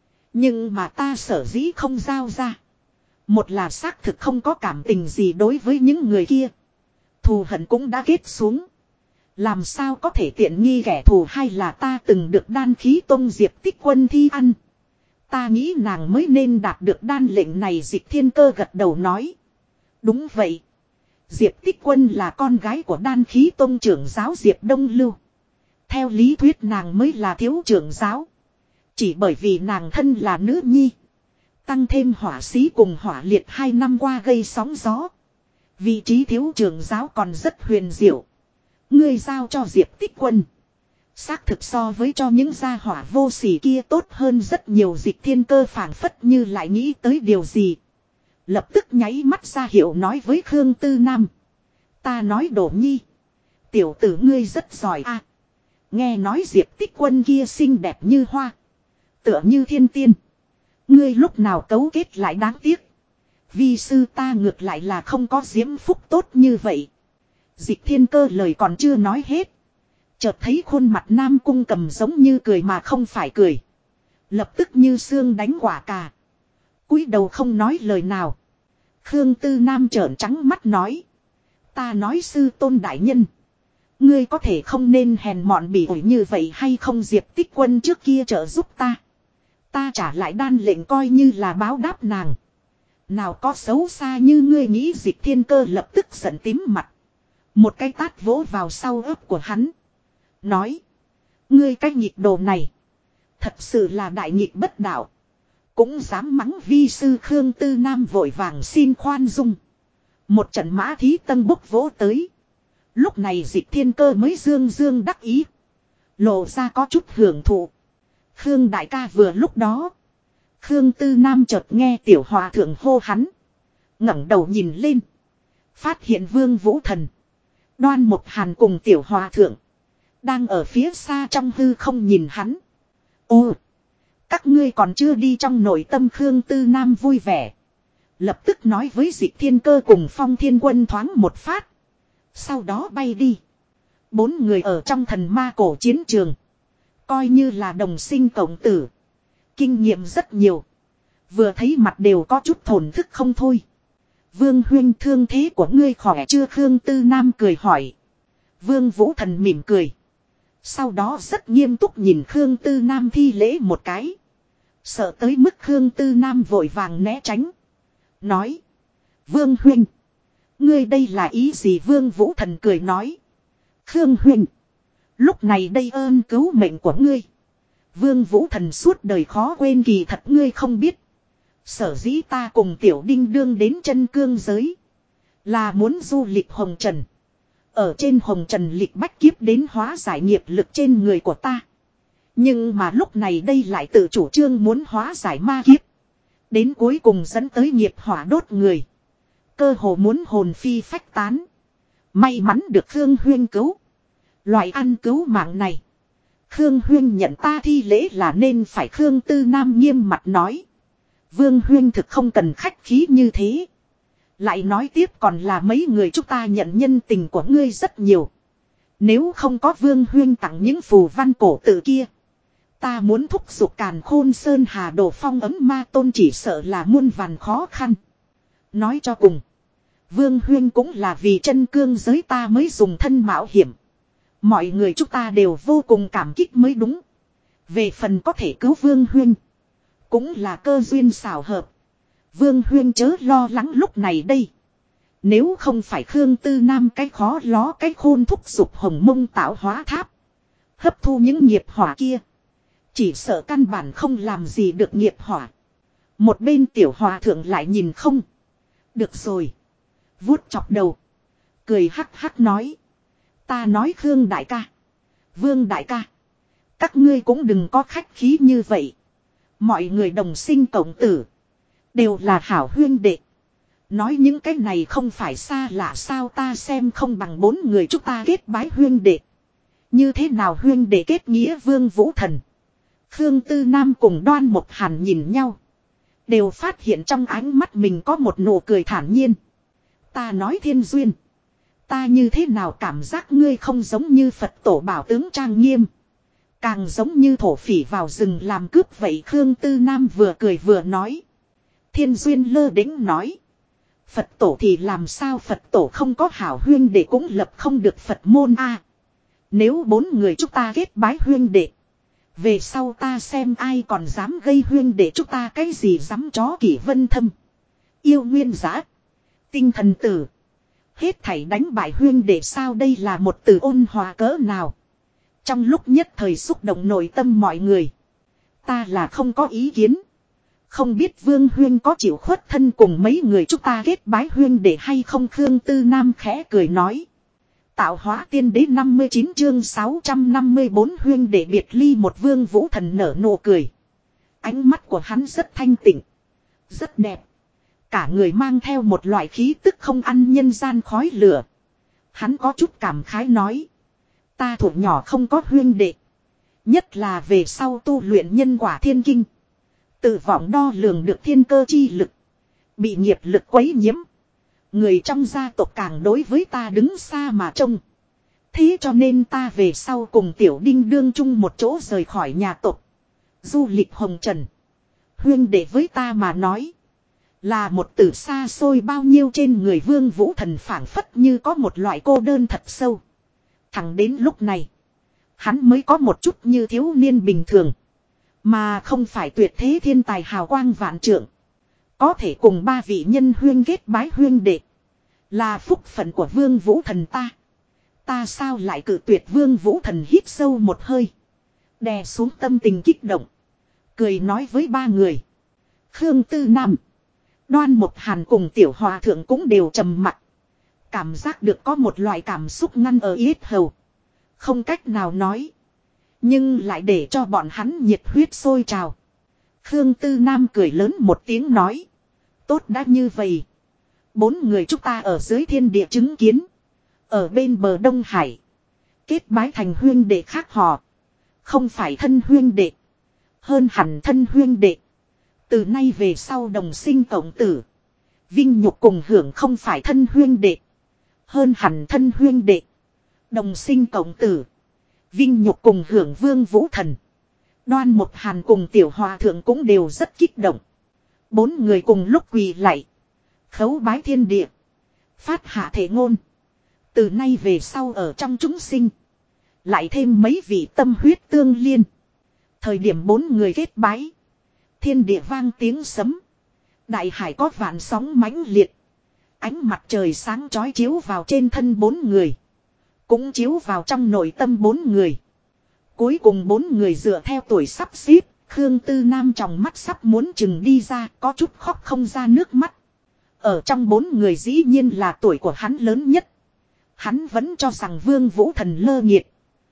Nhưng mà ta sở dĩ không giao ra. Một là xác thực không có cảm tình gì đối với những người kia. Thù hận cũng đã kết xuống. Làm sao có thể tiện nghi kẻ thù. Hay là ta từng được Đan Khí Tông Diệp Tích Quân thi ăn. Ta nghĩ nàng mới nên đạt được đan lệnh này. Dịch Thiên Cơ gật đầu nói. Đúng vậy. Diệp Tích Quân là con gái của Đan Khí Tông trưởng giáo Diệp Đông Lưu. Theo lý thuyết nàng mới là thiếu trưởng giáo. Chỉ bởi vì nàng thân là nữ nhi. Tăng thêm hỏa sĩ cùng Hỏa Liệt 2 năm qua gây sóng gió. Vị trí thiếu trưởng giáo còn rất huyền diệu. Ngươi giao cho Diệp Tích Quân. Xác thực so với cho những gia hỏa vô sỉ kia tốt hơn rất nhiều. Dịch Thiên Cơ phảng phất như lại nghĩ tới điều gì. Lập tức nháy mắt ra hiệu nói với Khương Tư Nam. Ta nói Đỗ Nhi. Tiểu tử ngươi rất giỏi a. Nghe nói Diệp Tích Quân kia xinh đẹp như hoa. Tựa như thiên tiên. Ngươi lúc nào cấu kết lại đáng tiếc. Vi sư ta ngược lại là không có diễm phúc tốt như vậy. Dịch Thiên Cơ lời còn chưa nói hết. Chợt thấy khuôn mặt Nam Cung Cầm giống như cười mà không phải cười. Lập tức như xương đánh quả cà. Cúi đầu không nói lời nào. Khương Tư Nam trợn trắng mắt nói. Ta nói sư tôn đại nhân. Ngươi có thể không nên hèn mọn bỉ ổi như vậy hay không. Diệp Tích Quân trước kia trợ giúp ta. Ta trả lại đan lệnh coi như là báo đáp nàng. Nào có xấu xa như ngươi nghĩ. Dịch Thiên Cơ lập tức giận tím mặt. Một cái tát vỗ vào sau ớt của hắn. Nói. Ngươi cái nhịp đồ này. Thật sự là đại nghịch bất đạo. Cũng dám mắng vi sư. Khương Tư Nam vội vàng xin khoan dung. Một trận mã thí tân bốc vỗ tới. Lúc này Dịch Thiên Cơ mới dương dương đắc ý. Lộ ra có chút hưởng thụ. Khương đại ca vừa lúc đó. Khương Tư Nam chợt nghe tiểu hòa thượng hô hắn. ngẩng đầu nhìn lên. Phát hiện Vương Vũ Thần, Đoan Một Hàn cùng tiểu hòa thượng đang ở phía xa trong hư không nhìn hắn. Ô, các ngươi còn chưa đi. Trong nội tâm Khương Tư Nam vui vẻ. Lập tức nói với Dịch Thiên Cơ cùng Phong Thiên Quân thoáng một phát. Sau đó bay đi. 4 người ở trong thần ma cổ chiến trường. Coi như là đồng sinh cộng tử. Kinh nghiệm rất nhiều. Vừa thấy mặt đều có chút thổn thức không thôi. Vương huynh, thương thế của ngươi khỏe chưa? Khương Tư Nam cười hỏi. Vương Vũ Thần mỉm cười. Sau đó rất nghiêm túc nhìn Khương Tư Nam thi lễ một cái. Sợ tới mức Khương Tư Nam vội vàng né tránh. Nói. Vương huynh, ngươi đây là ý gì? Vương Vũ Thần cười nói. Khương huynh, lúc này đây ơn cứu mệnh của ngươi, Vương Vũ Thần suốt đời khó quên. Kỳ thật ngươi không biết. Sở dĩ ta cùng Tiểu Đinh đương đến chân cương giới, là muốn du lịch hồng trần. Ở trên hồng trần lịch bách kiếp đến hóa giải nghiệp lực trên người của ta. Nhưng mà lúc này đây lại tự chủ trương muốn hóa giải ma kiếp. Đến cuối cùng dẫn tới nghiệp hỏa đốt người. Cơ hồ muốn hồn phi phách tán. May mắn được Khương Huyên cứu. Loại ăn cứu mạng này. Khương Huyên nhận ta thi lễ là nên phải. Khương Tư Nam nghiêm mặt nói. Vương Huyên thực không cần khách khí như thế. Lại nói tiếp còn là mấy người chúng ta nhận nhân tình của ngươi rất nhiều. Nếu không có Vương Huyên tặng những phù văn cổ tự kia. Ta muốn thúc giục Càn Khôn Sơn Hà Đồ phong ấm ma tôn chỉ sợ là muôn vàn khó khăn. Nói cho cùng. Vương Huyên cũng là vì chân cương giới ta mới dùng thân mạo hiểm. Mọi người chúng ta đều vô cùng cảm kích mới đúng. Về phần có thể cứu Vương Huyên. Cũng là cơ duyên xảo hợp. Vương Huyên chớ lo lắng lúc này đây. Nếu không phải Khương Tư Nam cái khó ló cái khôn thúc giục hồng mông tạo hóa tháp. Hấp thu những nghiệp hỏa kia. Chỉ sợ căn bản không làm gì được nghiệp hỏa. Một bên tiểu hòa thượng lại nhìn không. Được rồi. Vuốt chọc đầu. Cười hắc hắc nói. Ta nói Khương đại ca. Vương đại ca. Các ngươi cũng đừng có khách khí như vậy. Mọi người đồng sinh cộng tử. Đều là hảo huyên đệ. Nói những cái này không phải xa lạ sao ta xem không bằng bốn người chúng ta kết bái huyên đệ. Như thế nào huyên đệ kết nghĩa Vương Vũ Thần. Khương Tư Nam cùng Đoan Mộc Hàn nhìn nhau. Đều phát hiện trong ánh mắt mình có một nụ cười thản nhiên. Ta nói Thiên Duyên. Ta như thế nào cảm giác ngươi không giống như Phật tổ bảo tướng trang nghiêm. Càng giống như thổ phỉ vào rừng làm cướp vậy. Khương Tư Nam vừa cười vừa nói. Thiên Duyên lơ đễnh nói. Phật tổ thì làm sao Phật tổ không có hảo huyên đệ cũng lập không được Phật môn a. Nếu bốn người chúng ta kết bái huyên đệ. Về sau ta xem ai còn dám gây huyên đệ chúng ta cái gì dám chó kỷ vân thâm. Yêu nguyên giã. Tinh thần tử. Hết thảy đánh bại huyên đệ sao đây là một từ ôn hòa cỡ nào. Trong lúc nhất thời xúc động nội tâm mọi người. Ta là không có ý kiến. Không biết Vương Huyên có chịu khuất thân cùng mấy người chúng ta kết bái huyên đệ hay không. Khương Tư Nam khẽ cười nói. Tạo hóa tiên đế 59 chương 654 huyên đệ biệt ly một. Vương Vũ Thần nở nụ cười. Ánh mắt của hắn rất thanh tịnh. Rất đẹp. Cả người mang theo một loại khí tức không ăn nhân gian khói lửa. Hắn có chút cảm khái nói. Ta thuộc nhỏ không có huyên đệ. Nhất là về sau tu luyện nhân quả thiên kinh. Tự vọng đo lường được thiên cơ chi lực. Bị nghiệp lực quấy nhiễm. Người trong gia tộc càng đối với ta đứng xa mà trông. Thế cho nên ta về sau cùng Tiểu Đinh đương chung một chỗ rời khỏi nhà tộc. Du lịch hồng trần. Huyên đệ với ta mà nói. Là một từ xa xôi bao nhiêu. Trên người Vương Vũ Thần phảng phất như có một loại cô đơn thật sâu. Thẳng đến lúc này. Hắn mới có một chút như thiếu niên bình thường. Mà không phải tuyệt thế thiên tài hào quang vạn trượng. Có thể cùng ba vị nhân huyên kết bái huyên đệ. Là phúc phận của Vương Vũ Thần ta. Ta sao lại cự tuyệt. Vương Vũ Thần hít sâu một hơi. Đè xuống tâm tình kích động. Cười nói với ba người. Khương Tư Nam. Đoan Mộc Hàn cùng Tiểu Hòa Thượng cũng đều trầm mặc. Cảm giác được có một loại cảm xúc ngăn ở yết hầu. Không cách nào nói. Nhưng lại để cho bọn hắn nhiệt huyết sôi trào. Khương Tư Nam cười lớn một tiếng nói. Tốt đã như vậy. Bốn người chúng ta ở dưới thiên địa chứng kiến. Ở bên bờ Đông Hải. Kết bái thành huyên đệ khác họ. Không phải thân huyên đệ. Hơn hẳn thân huyên đệ. Từ nay về sau đồng sinh cộng tử. Vinh nhục cùng hưởng không phải thân huyên đệ. Hơn hẳn thân huyên đệ. Đồng sinh cộng tử. Vinh nhục cùng hưởng. Vương Vũ Thần. Đoan Mộc Hàn cùng Tiểu Hòa Thượng cũng đều rất kích động. Bốn người cùng lúc quỳ lạy. Khấu bái thiên địa. Phát hạ thể ngôn. Từ nay về sau ở trong chúng sinh. Lại thêm mấy vị tâm huyết tương liên. Thời điểm bốn người kết bái. Thiên địa vang tiếng sấm. Đại hải có vạn sóng mãnh liệt. Ánh mặt trời sáng chói chiếu vào trên thân bốn người. Cũng chiếu vào trong nội tâm bốn người. Cuối cùng bốn người dựa theo tuổi sắp xếp. Khương Tư Nam trong mắt sắp muốn chừng đi ra. Có chút khóc không ra nước mắt. Ở trong bốn người dĩ nhiên là tuổi của hắn lớn nhất. Hắn vẫn cho rằng Vương Vũ Thần lơ nghiệt.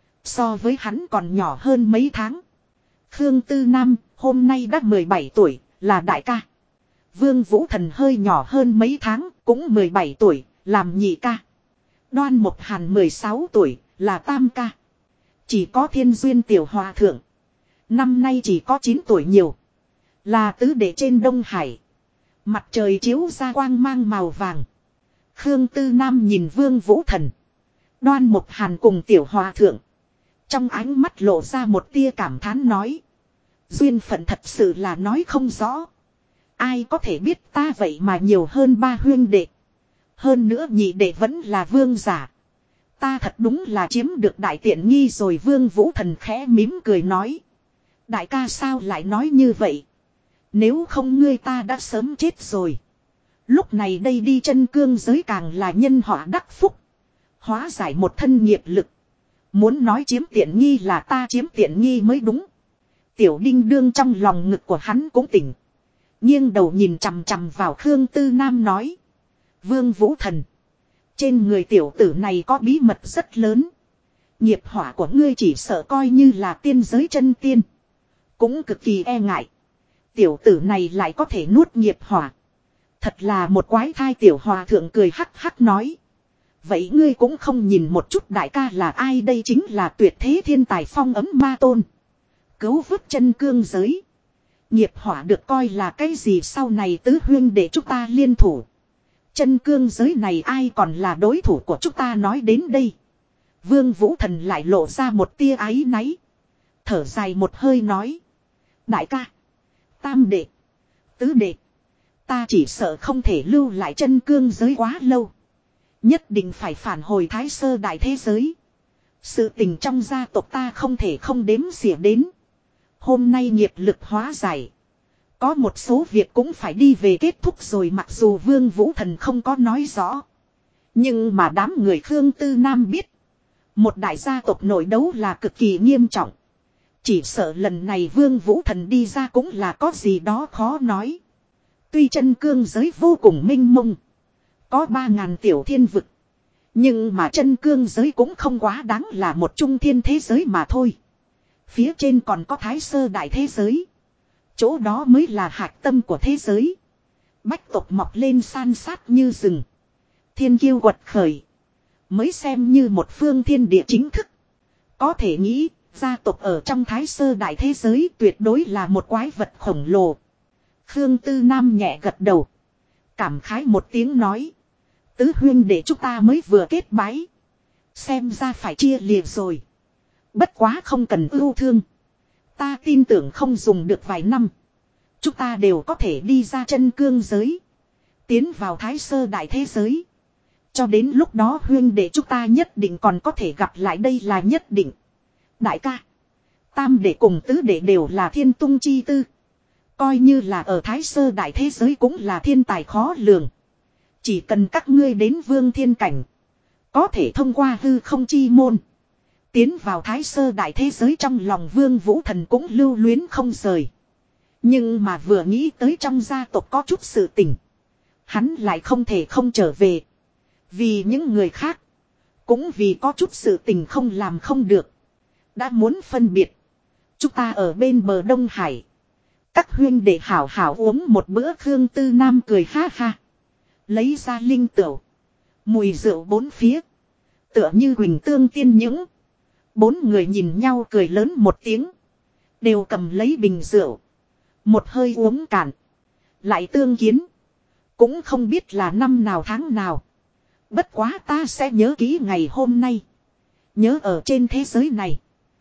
So với hắn còn nhỏ hơn mấy tháng. Khương Tư Nam hôm nay đã 17 tuổi, là đại ca. Vương Vũ Thần hơi nhỏ hơn mấy tháng, cũng 17 tuổi, làm nhị ca. Đoan Mộc Hàn 16 tuổi, là tam ca. Chỉ có Thiên Duyên tiểu hòa thượng. Năm nay chỉ có 9 tuổi nhiều. Là tứ đệ trên Đông Hải. Mặt trời chiếu ra quang mang màu vàng. Khương Tư Nam nhìn Vương Vũ Thần. Đoan Mộc Hàn cùng tiểu hòa thượng. Trong ánh mắt lộ ra một tia cảm thán nói. Duyên phận thật sự là nói không rõ. Ai có thể biết ta vậy mà nhiều hơn 3 huyên đệ. Hơn nữa nhị đệ vẫn là vương giả. Ta thật đúng là chiếm được đại tiện nghi rồi. Vương Vũ Thần khẽ mím cười nói. Đại ca sao lại nói như vậy? Nếu không ngươi ta đã sớm chết rồi. Lúc này đây đi chân cương giới càng là nhân họa đắc phúc. Hóa giải một thân nghiệp lực. Muốn nói chiếm tiện nghi là ta chiếm tiện nghi mới đúng. Tiểu Đinh đương trong lòng ngực của hắn cũng tỉnh. Nghiêng đầu nhìn chằm chằm vào Khương Tư Nam nói. Vương Vũ Thần. Trên người tiểu tử này có bí mật rất lớn. Nghiệp hỏa của ngươi chỉ sợ coi như là tiên giới chân tiên. Cũng cực kỳ e ngại. Tiểu tử này lại có thể nuốt nghiệp hỏa. Thật là một quái thai. Tiểu hòa thượng cười hắc hắc nói. Vậy ngươi cũng không nhìn một chút đại ca là ai? Đây chính là tuyệt thế thiên tài phong ấm ma tôn. Cứu vớt chân cương giới. Nghiệp hỏa được coi là cái gì? Sau này tứ huyên để chúng ta liên thủ. Chân cương giới này ai còn là đối thủ của chúng ta? Nói đến đây, Vương Vũ Thần lại lộ ra một tia áy náy. Thở dài một hơi nói. Đại ca, tam đệ, tứ đệ, ta chỉ sợ không thể lưu lại chân cương giới quá lâu. Nhất định phải phản hồi Thái Sơ đại thế giới. Sự tình trong gia tộc ta không thể không đếm xỉa đến. Hôm nay nghiệp lực hóa giải. Có một số việc cũng phải đi về kết thúc rồi. Mặc dù Vương Vũ Thần không có nói rõ. Nhưng mà đám người Khương Tư Nam biết. Một đại gia tộc nội đấu là cực kỳ nghiêm trọng. Chỉ sợ lần này Vương Vũ Thần đi ra cũng là có gì đó khó nói. Tuy chân cương giới vô cùng mênh mông. Có 3.000 tiểu thiên vực. Nhưng mà chân cương giới cũng không quá đáng là một trung thiên thế giới mà thôi. Phía trên còn có Thái Sơ đại thế giới. Chỗ đó mới là hạch tâm của thế giới. Bách tộc mọc lên san sát như rừng. Thiên kiêu quật khởi. Mới xem như một phương thiên địa chính thức. Có thể nghĩ, gia tộc ở trong Thái Sơ đại thế giới tuyệt đối là một quái vật khổng lồ. Khương Tư Nam nhẹ gật đầu. Cảm khái một tiếng nói. Tứ huyên để chúng ta mới vừa kết bái. Xem ra phải chia lìa rồi. Bất quá không cần ưu thương. Ta tin tưởng không dùng được vài năm. Chúng ta đều có thể đi ra chân cương giới. Tiến vào Thái Sơ đại thế giới. Cho đến lúc đó huyên để chúng ta nhất định còn có thể gặp lại, đây là nhất định. Đại ca, tam đệ cùng tứ đệ đều là thiên tung chi tư. Coi như là ở Thái Sơ đại thế giới cũng là thiên tài khó lường. Chỉ cần các ngươi đến vương thiên cảnh. Có thể thông qua hư không chi môn. Tiến vào Thái Sơ đại thế giới. Trong lòng Vương Vũ Thần cũng lưu luyến không rời. Nhưng mà vừa nghĩ tới trong gia tộc có chút sự tình. Hắn lại không thể không trở về. Vì những người khác. Cũng vì có chút sự tình không làm không được. Đã muốn phân biệt. Chúng ta ở bên bờ Đông Hải. Các huyên để hảo hảo uống một bữa. Khương Tư Nam cười ha ha. Lấy ra linh tửu. Mùi rượu bốn phía. Tựa như huỳnh tương tiên những. Bốn người nhìn nhau cười lớn một tiếng. Đều cầm lấy bình rượu. Một hơi uống cạn. Lại tương kiến. Cũng không biết là năm nào tháng nào. Bất quá ta sẽ nhớ kỹ ngày hôm nay. Nhớ ở trên thế giới này.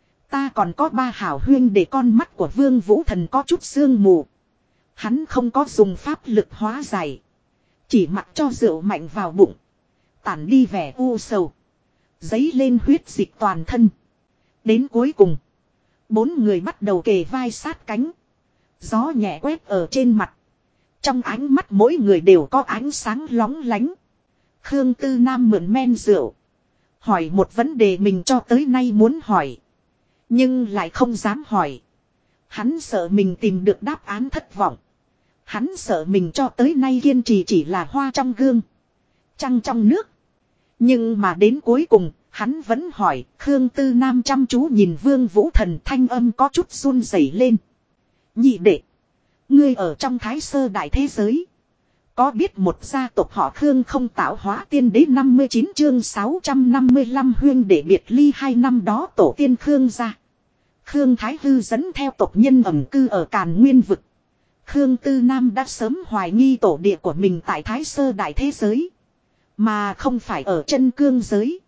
Ta còn có 3 hảo huyên để con mắt của Vương Vũ Thần có chút sương mù. Hắn không có dùng pháp lực hóa giải. Chỉ mặc cho rượu mạnh vào bụng. Tản đi vẻ u sầu. Dấy lên huyết dịch toàn thân. Đến cuối cùng. 4 người bắt đầu kề vai sát cánh. Gió nhẹ quét ở trên mặt. Trong ánh mắt mỗi người đều có ánh sáng lóng lánh. Khương Tư Nam mượn men rượu. Hỏi một vấn đề mình cho tới nay muốn hỏi. Nhưng lại không dám hỏi. Hắn sợ mình tìm được đáp án thất vọng. Hắn sợ mình cho tới nay kiên trì chỉ là hoa trong gương. Trăng trong nước. Nhưng mà đến cuối cùng, hắn vẫn hỏi. Khương Tư Nam chăm chú nhìn Vương Vũ Thần, thanh âm có chút run rẩy lên. Nhị đệ. Ngươi ở trong Thái Sơ đại thế giới. Có biết một gia tộc họ Khương không tạo hóa tiên đế 59 chương 655 huyên để biệt ly 2 năm đó tổ tiên Khương gia. Khương Thái Hư dẫn theo tộc nhân ẩn cư ở Càn Nguyên vực. Khương Tư Nam đã sớm hoài nghi tổ địa của mình tại Thái Sơ Đại Thế Giới. Mà không phải ở chân cương giới.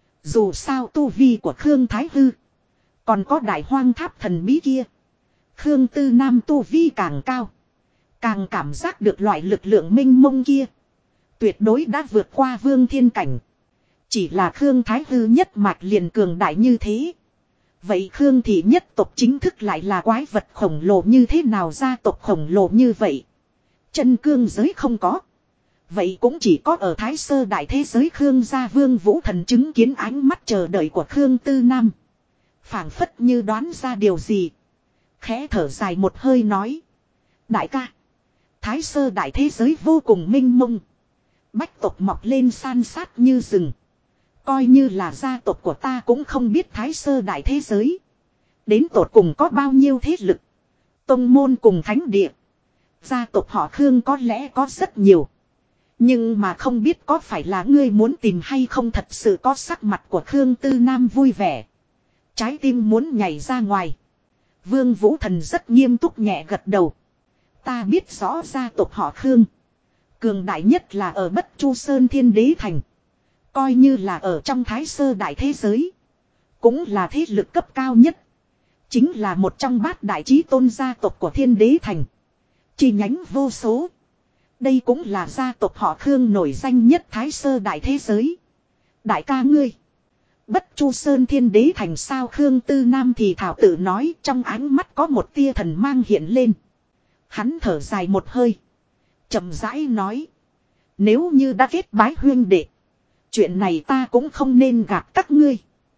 Dù sao tu vi của Khương Thái Hư. Còn có đại hoang tháp thần bí kia. Khương Tư Nam tu vi càng cao. Càng cảm giác được loại lực lượng minh mông kia. Tuyệt đối đã vượt qua vương thiên cảnh. Chỉ là Khương Thái Hư nhất mạch liền cường đại như thế. Vậy Khương thị nhất tộc chính thức lại là quái vật khổng lồ như thế nào, gia tộc khổng lồ như vậy. Chân cương giới không có. Vậy cũng chỉ có ở Thái Sơ Đại Thế Giới Khương gia Vương Vũ Thần chứng kiến ánh mắt chờ đợi của Khương Tư Nam. Phảng phất như đoán ra điều gì. Khẽ thở dài một hơi nói. Đại ca. Thái Sơ Đại Thế Giới vô cùng minh mông. Bách tộc mọc lên san sát như rừng. Coi như là gia tộc của ta cũng không biết Thái Sơ Đại Thế Giới. Đến tột cùng có bao nhiêu thế lực. Tông môn cùng thánh địa. Gia tộc họ Khương có lẽ có rất nhiều. Nhưng mà không biết có phải là ngươi muốn tìm hay không. Thật sự có sắc mặt của Khương Tư Nam vui vẻ. Trái tim muốn nhảy ra ngoài. Vương Vũ Thần rất nghiêm túc nhẹ gật đầu. Ta biết rõ gia tộc họ Khương. Cường đại nhất là ở Bất Chu Sơn Thiên Đế Thành. Coi như là ở trong Thái Sơ Đại Thế Giới. Cũng là thế lực cấp cao nhất. Chính là một trong bát đại chí tôn gia tộc của Thiên Đế Thành. Chi nhánh vô số. Đây cũng là gia tộc họ Khương nổi danh nhất Thái Sơ Đại Thế Giới. Đại ca ngươi. Bất Chu Sơn Thiên Đế Thành sao, Khương Tư Nam thì thảo tự nói, trong ánh mắt có một tia thần mang hiện lên. Hắn thở dài một hơi. Chậm rãi nói. Nếu như đã kết bái huyên đệ. Chuyện này ta cũng không nên gạt các ngươi.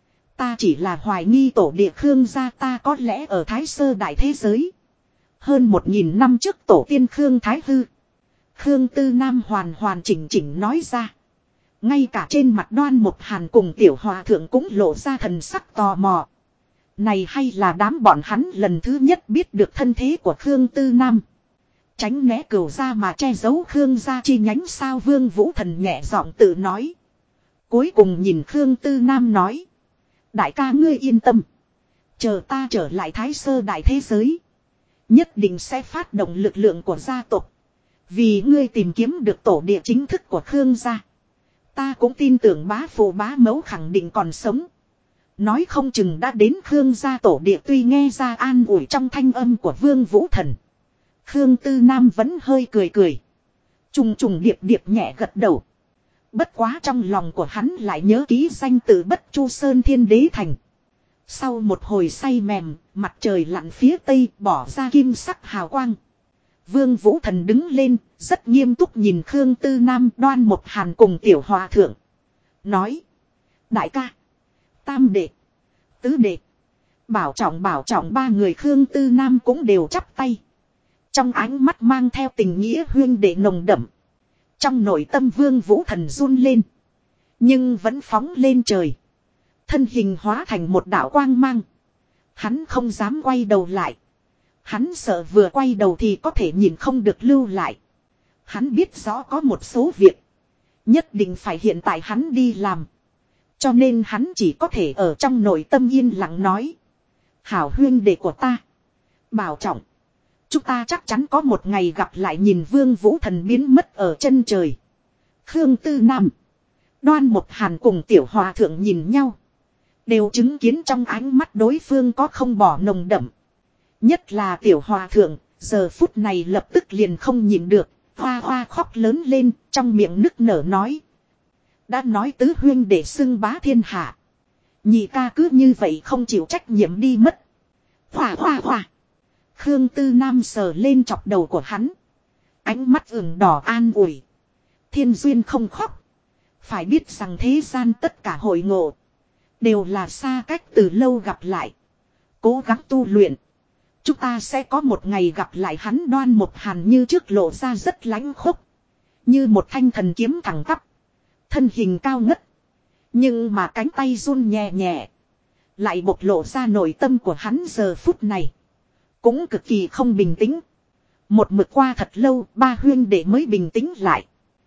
Ta chỉ là hoài nghi tổ địa Khương gia ta có lẽ ở Thái Sơ Đại Thế Giới. Hơn 1000 năm trước tổ tiên Khương Thái Hư. Khương Tư Nam hoàn chỉnh nói ra. Ngay cả trên mặt Đoan Mục Hàn cùng Tiểu Hòa Thượng cũng lộ ra thần sắc tò mò. Này hay là đám bọn hắn lần thứ nhất biết được thân thế của Khương Tư Nam. Tránh né cửu gia mà che giấu Khương gia chi nhánh sao, Vương Vũ Thần nhẹ giọng tự nói. Cuối cùng nhìn Khương Tư Nam nói. Đại ca ngươi yên tâm. Chờ ta trở lại Thái Sơ Đại Thế Giới. Nhất định sẽ phát động lực lượng của gia tộc. Vì ngươi tìm kiếm được tổ địa chính thức của Khương gia. Ta cũng tin tưởng bá phụ bá mẫu khẳng định còn sống. Nói không chừng đã đến Khương gia tổ địa, tuy nghe ra an ủi trong thanh âm của Vương Vũ Thần. Khương Tư Nam vẫn hơi cười. Trùng điệp nhẹ gật đầu. Bất quá trong lòng của hắn lại nhớ ký danh từ Bất Chu Sơn Thiên Đế Thành. Sau một hồi say mềm, mặt trời lặn phía tây bỏ ra kim sắc hào quang. Vương Vũ Thần đứng lên, rất nghiêm túc nhìn Khương Tư Nam, Đoan Mục Hàn cùng Tiểu Hòa Thượng. Nói. Đại ca. Tam đệ. Tứ đệ. Bảo trọng ba người Khương Tư Nam cũng đều chắp tay. Trong ánh mắt mang theo tình nghĩa huyên đệ nồng đậm. Trong nội tâm Vương Vũ Thần run lên. Nhưng vẫn phóng lên trời. Thân hình hóa thành một đạo quang mang. Hắn không dám quay đầu lại. Hắn sợ vừa quay đầu thì có thể nhìn không được lưu lại. Hắn biết rõ có một số việc. Nhất định phải hiện tại hắn đi làm. Cho nên hắn chỉ có thể ở trong nội tâm yên lặng nói. Hảo huyên đệ của ta. Bảo trọng. Chúng ta chắc chắn có một ngày gặp lại, nhìn Vương Vũ Thần biến mất ở chân trời. Khương Tư Nam. Đoan Mục Hàn cùng Tiểu Hòa Thượng nhìn nhau. Đều chứng kiến trong ánh mắt đối phương có không bỏ nồng đậm. Nhất là Tiểu Hòa Thượng, giờ phút này lập tức liền không nhịn được. Hoa khóc lớn lên, trong miệng nức nở nói. Đã nói tứ huyên để xưng bá thiên hạ. Nhị ca cứ như vậy không chịu trách nhiệm đi mất. Hoa. Khương Tư Nam sờ lên chọc đầu của hắn. Ánh mắt ửng đỏ an ủi. Thiên duyên không khóc. Phải biết rằng thế gian tất cả hội ngộ. Đều là xa cách từ lâu gặp lại. Cố gắng tu luyện. Chúng ta sẽ có một ngày gặp lại hắn. Đoan Mục Hàn như trước lộ ra rất lãnh khốc. Như một thanh thần kiếm thẳng tắp. Thân hình cao ngất. Nhưng mà cánh tay run nhẹ nhẹ. Lại bộc lộ ra nội tâm của hắn giờ phút này. Cũng cực kỳ không bình tĩnh. Một mực qua thật lâu, ba huyên đệ mới bình tĩnh lại.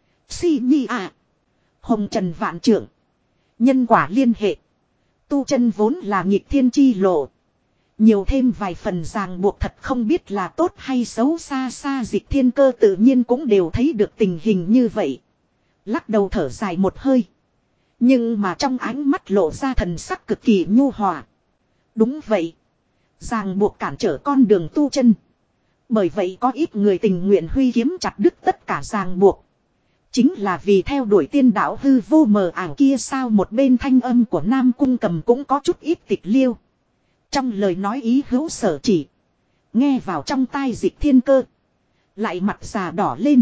Si nhi à. Hồng trần vạn trưởng. Nhân quả liên hệ. Tu chân vốn là nghịch thiên chi lộ. Nhiều thêm vài phần ràng buộc thật không biết là tốt hay xấu, xa xa Dịch Thiên Cơ tự nhiên cũng đều thấy được tình hình như vậy. Lắc đầu thở dài một hơi. Nhưng mà trong ánh mắt lộ ra thần sắc cực kỳ nhu hòa. Đúng vậy. Ràng buộc cản trở con đường tu chân. Bởi vậy có ít người tình nguyện huy kiếm chặt đứt tất cả ràng buộc. Chính là vì theo đuổi tiên đạo hư vô mờ ảo kia sao. Một bên thanh âm của Nam Cung Cầm cũng có chút ít tịch liêu. Trong lời nói ý hữu sở chỉ. Nghe vào trong tai Dịch Thiên Cơ. Lại mặt già đỏ lên.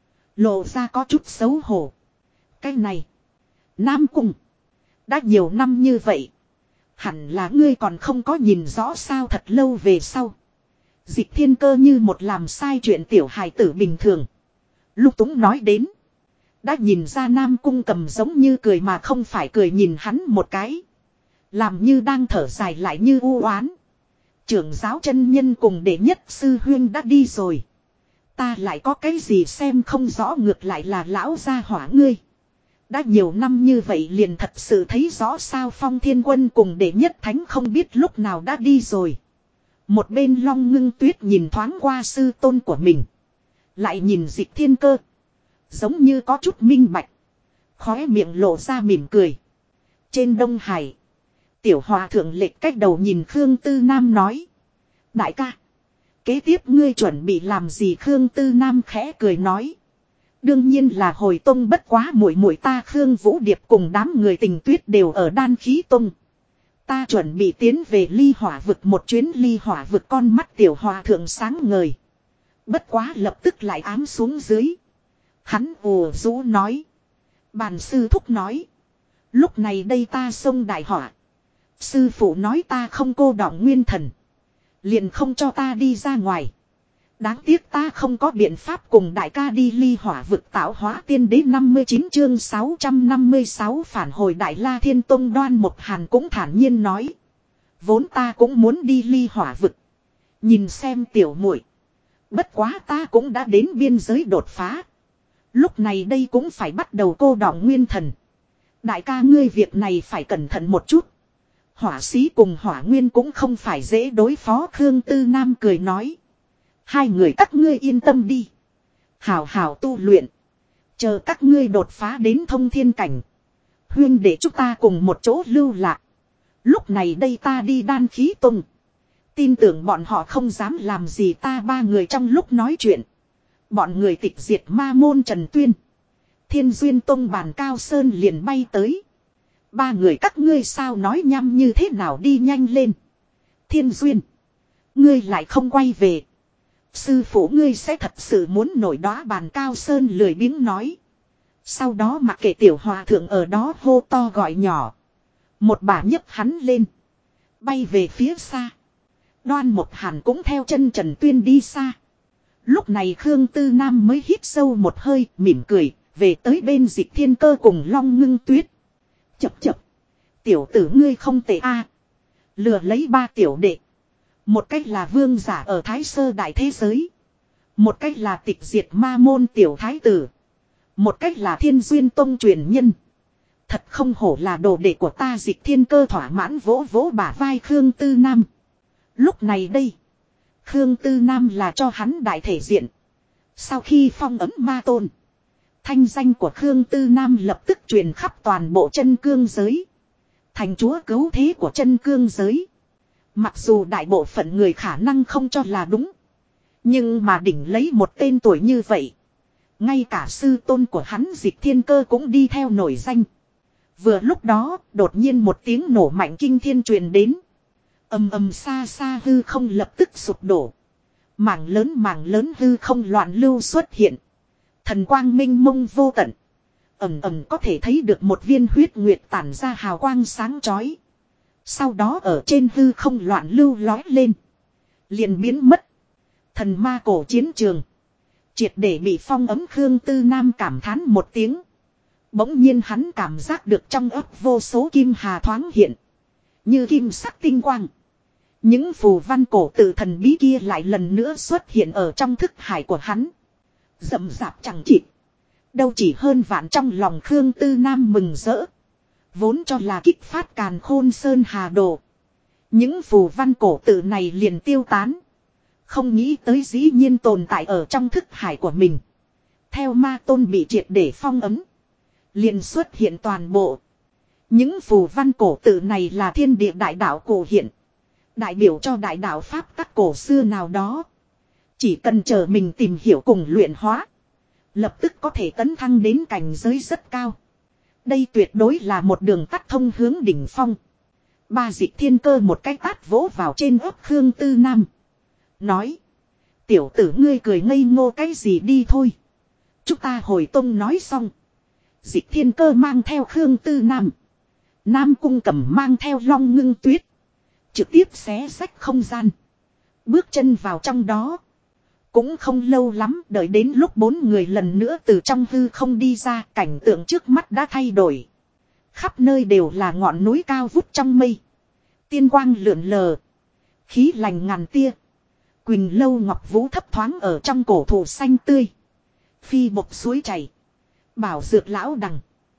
Lộ ra có chút xấu hổ. Cái này. Nam Cung. Đã nhiều năm như vậy. Hẳn là ngươi còn không có nhìn rõ sao. Thật lâu về sau. Dịch Thiên Cơ như một làm sai chuyện tiểu hài tử bình thường. Lung túng nói đến. Đã nhìn ra Nam Cung Cầm giống như cười mà không phải cười, nhìn hắn một cái. Làm như đang thở dài lại như u oán. Trưởng giáo chân nhân cùng đệ nhất sư huyên đã đi rồi. Ta lại có cái gì xem không rõ, ngược lại là lão gia hỏa ngươi. Đã nhiều năm như vậy liền thật sự thấy rõ sao. Phong Thiên Quân cùng đệ nhất thánh không biết lúc nào đã đi rồi. Một bên Long Ngưng Tuyết nhìn thoáng qua sư tôn của mình. Lại nhìn Dịch Thiên Cơ. Giống như có chút minh bạch. Khóe miệng lộ ra mỉm cười. Trên Đông Hải. Tiểu Hòa thượng Lệch cách đầu nhìn Khương Tư Nam nói. Đại ca. Kế tiếp ngươi chuẩn bị làm gì? Khương Tư Nam khẽ cười nói. Đương nhiên là hồi tông, bất quá muội muội ta Khương Vũ Điệp cùng đám người Tình Tuyết đều ở Đan Khí Tông. Ta chuẩn bị tiến về Ly Hỏa Vực một chuyến. Ly Hỏa Vực. Con mắt Tiểu Hòa thượng sáng ngời. Bất quá lập tức lại ám xuống dưới. Hắn ồ rũ nói. Bàn sư thúc nói. Lúc này đây ta xông đại họa. Sư phụ nói ta không cô đọng nguyên thần. Liền không cho ta đi ra ngoài. Đáng tiếc ta không có biện pháp cùng đại ca đi Ly Hỏa Vực tạo hóa tiên đế. 59 chương 656 phản hồi Đại La Thiên Tông. Đoan Mộc Hàn cũng thản nhiên nói. Vốn ta cũng muốn đi Ly Hỏa Vực. Nhìn xem tiểu muội. Bất quá ta cũng đã đến biên giới đột phá. Lúc này đây cũng phải bắt đầu cô đọng nguyên thần. Đại ca ngươi việc này phải cẩn thận một chút. Hỏa sĩ cùng hỏa nguyên cũng không phải dễ đối phó. Khương Tư Nam cười nói. Hai người các ngươi yên tâm đi. Hảo hảo tu luyện. Chờ các ngươi đột phá đến thông thiên cảnh. Huyên để chúng ta cùng một chỗ lưu lạc. Lúc này đây ta đi Đan Khí Tông. Tin tưởng bọn họ không dám làm gì ta. Ba người trong lúc nói chuyện. Bọn người tịch diệt ma môn Trần Tuyên. Thiên Duyên Tông Bàn Cao Sơn liền bay tới. Ba người các ngươi sao nói nhăm như thế nào, đi nhanh lên. Thiên Duyên. Ngươi lại không quay về. Sư phụ ngươi sẽ thật sự muốn nổi đóa. Bàn Cao Sơn lười biếng nói. Sau đó mặc kệ Tiểu Hòa thượng ở đó hô to gọi nhỏ. Một bả nhấc hắn lên. Bay về phía xa. Đoan Mộc Hàn cũng theo chân Trần Tuyên đi xa. Lúc này Khương Tư Nam mới hít sâu một hơi, mỉm cười, về tới bên Dịch Thiên Cơ cùng Long Ngưng Tuyết. Chập chập. Tiểu tử ngươi không tệ a. Lừa lấy ba tiểu đệ. Một cách là vương giả ở Thái Sơ Đại Thế Giới. Một cách là tịch diệt ma môn tiểu thái tử. Một cách là Thiên Duyên Tông truyền nhân. Thật không hổ là đồ đệ của ta. Dịch Thiên Cơ thỏa mãn vỗ vỗ bả vai Khương Tư Nam. Lúc này đây. Khương Tư Nam là cho hắn đại thể diện. Sau khi phong ấm ma tôn. Thanh danh của Khương Tư Nam lập tức truyền khắp toàn bộ chân cương giới. Thành chúa cứu thế của chân cương giới. Mặc dù đại bộ phận người khả năng không cho là đúng. Nhưng mà đỉnh lấy một tên tuổi như vậy. Ngay cả sư tôn của hắn Dịch Thiên Cơ cũng đi theo nổi danh. Vừa lúc đó đột nhiên một tiếng nổ mạnh kinh thiên truyền đến. Ầm ầm, xa xa hư không lập tức sụp đổ. Mảng lớn hư không loạn lưu xuất hiện. Thần quang minh mông vô tận. Ầm ầm, có thể thấy được một viên huyết nguyệt tản ra hào quang sáng chói. Sau đó ở trên hư không loạn lưu lói lên. Liền biến mất. Thần ma cổ chiến trường. Triệt để bị phong ấm. Khương Tư Nam cảm thán một tiếng. Bỗng nhiên hắn cảm giác được trong ấp vô số kim hà thoáng hiện. Như kim sắc tinh quang. Những phù văn cổ tự thần bí kia lại lần nữa xuất hiện ở trong thức hải của hắn. Rậm rạp chẳng chịt. Đâu chỉ hơn vạn trong lòng Khương Tư Nam mừng rỡ. Vốn cho là kích phát càn khôn sơn hà đồ. Những phù văn cổ tự này liền tiêu tán. Không nghĩ tới dĩ nhiên tồn tại ở trong thức hải của mình. Theo ma tôn bị triệt để phong ấm. Liền xuất hiện toàn bộ. Những phù văn cổ tự này là thiên địa đại đạo cổ hiện. Đại biểu cho đại đạo pháp các cổ xưa nào đó. Chỉ cần chờ mình tìm hiểu cùng luyện hóa. Lập tức có thể tấn thăng đến cảnh giới rất cao. Đây tuyệt đối là một đường tắt thông hướng đỉnh phong. Ba Dịch Thiên Cơ một cái tát vỗ vào trên ớt Khương Tư Nam. Nói. Tiểu tử ngươi cười ngây ngô cái gì đi thôi. Chúng ta hồi tông nói xong. Dịch Thiên Cơ mang theo Khương Tư Nam. Nam Cung Cẩm mang theo Long Ngưng Tuyết. Trực tiếp xé sách không gian. Bước chân vào trong đó. Cũng không lâu lắm, đợi đến lúc 4 người lần nữa từ trong hư không đi ra, cảnh tượng trước mắt đã thay đổi. Khắp nơi đều là ngọn núi cao vút trong mây. Tiên quang lượn lờ. Khí lành ngàn tia. Quỳnh lâu ngọc vũ thấp thoáng ở trong cổ thụ xanh tươi. Phi bộc suối chảy. Bảo dược lão đằng.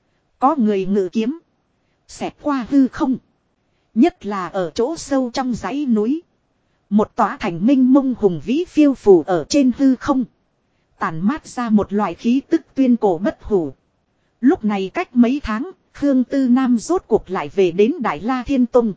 Có người ngự kiếm. Xẹt qua hư không. Nhất là ở chỗ sâu trong dãy núi. Một tòa thành minh mông hùng vĩ phiêu phù ở trên hư không. Tàn mát ra một loại khí tức tuyên cổ bất hủ. Lúc này cách mấy tháng, Khương Tư Nam rốt cuộc lại về đến Đại La Thiên Tông.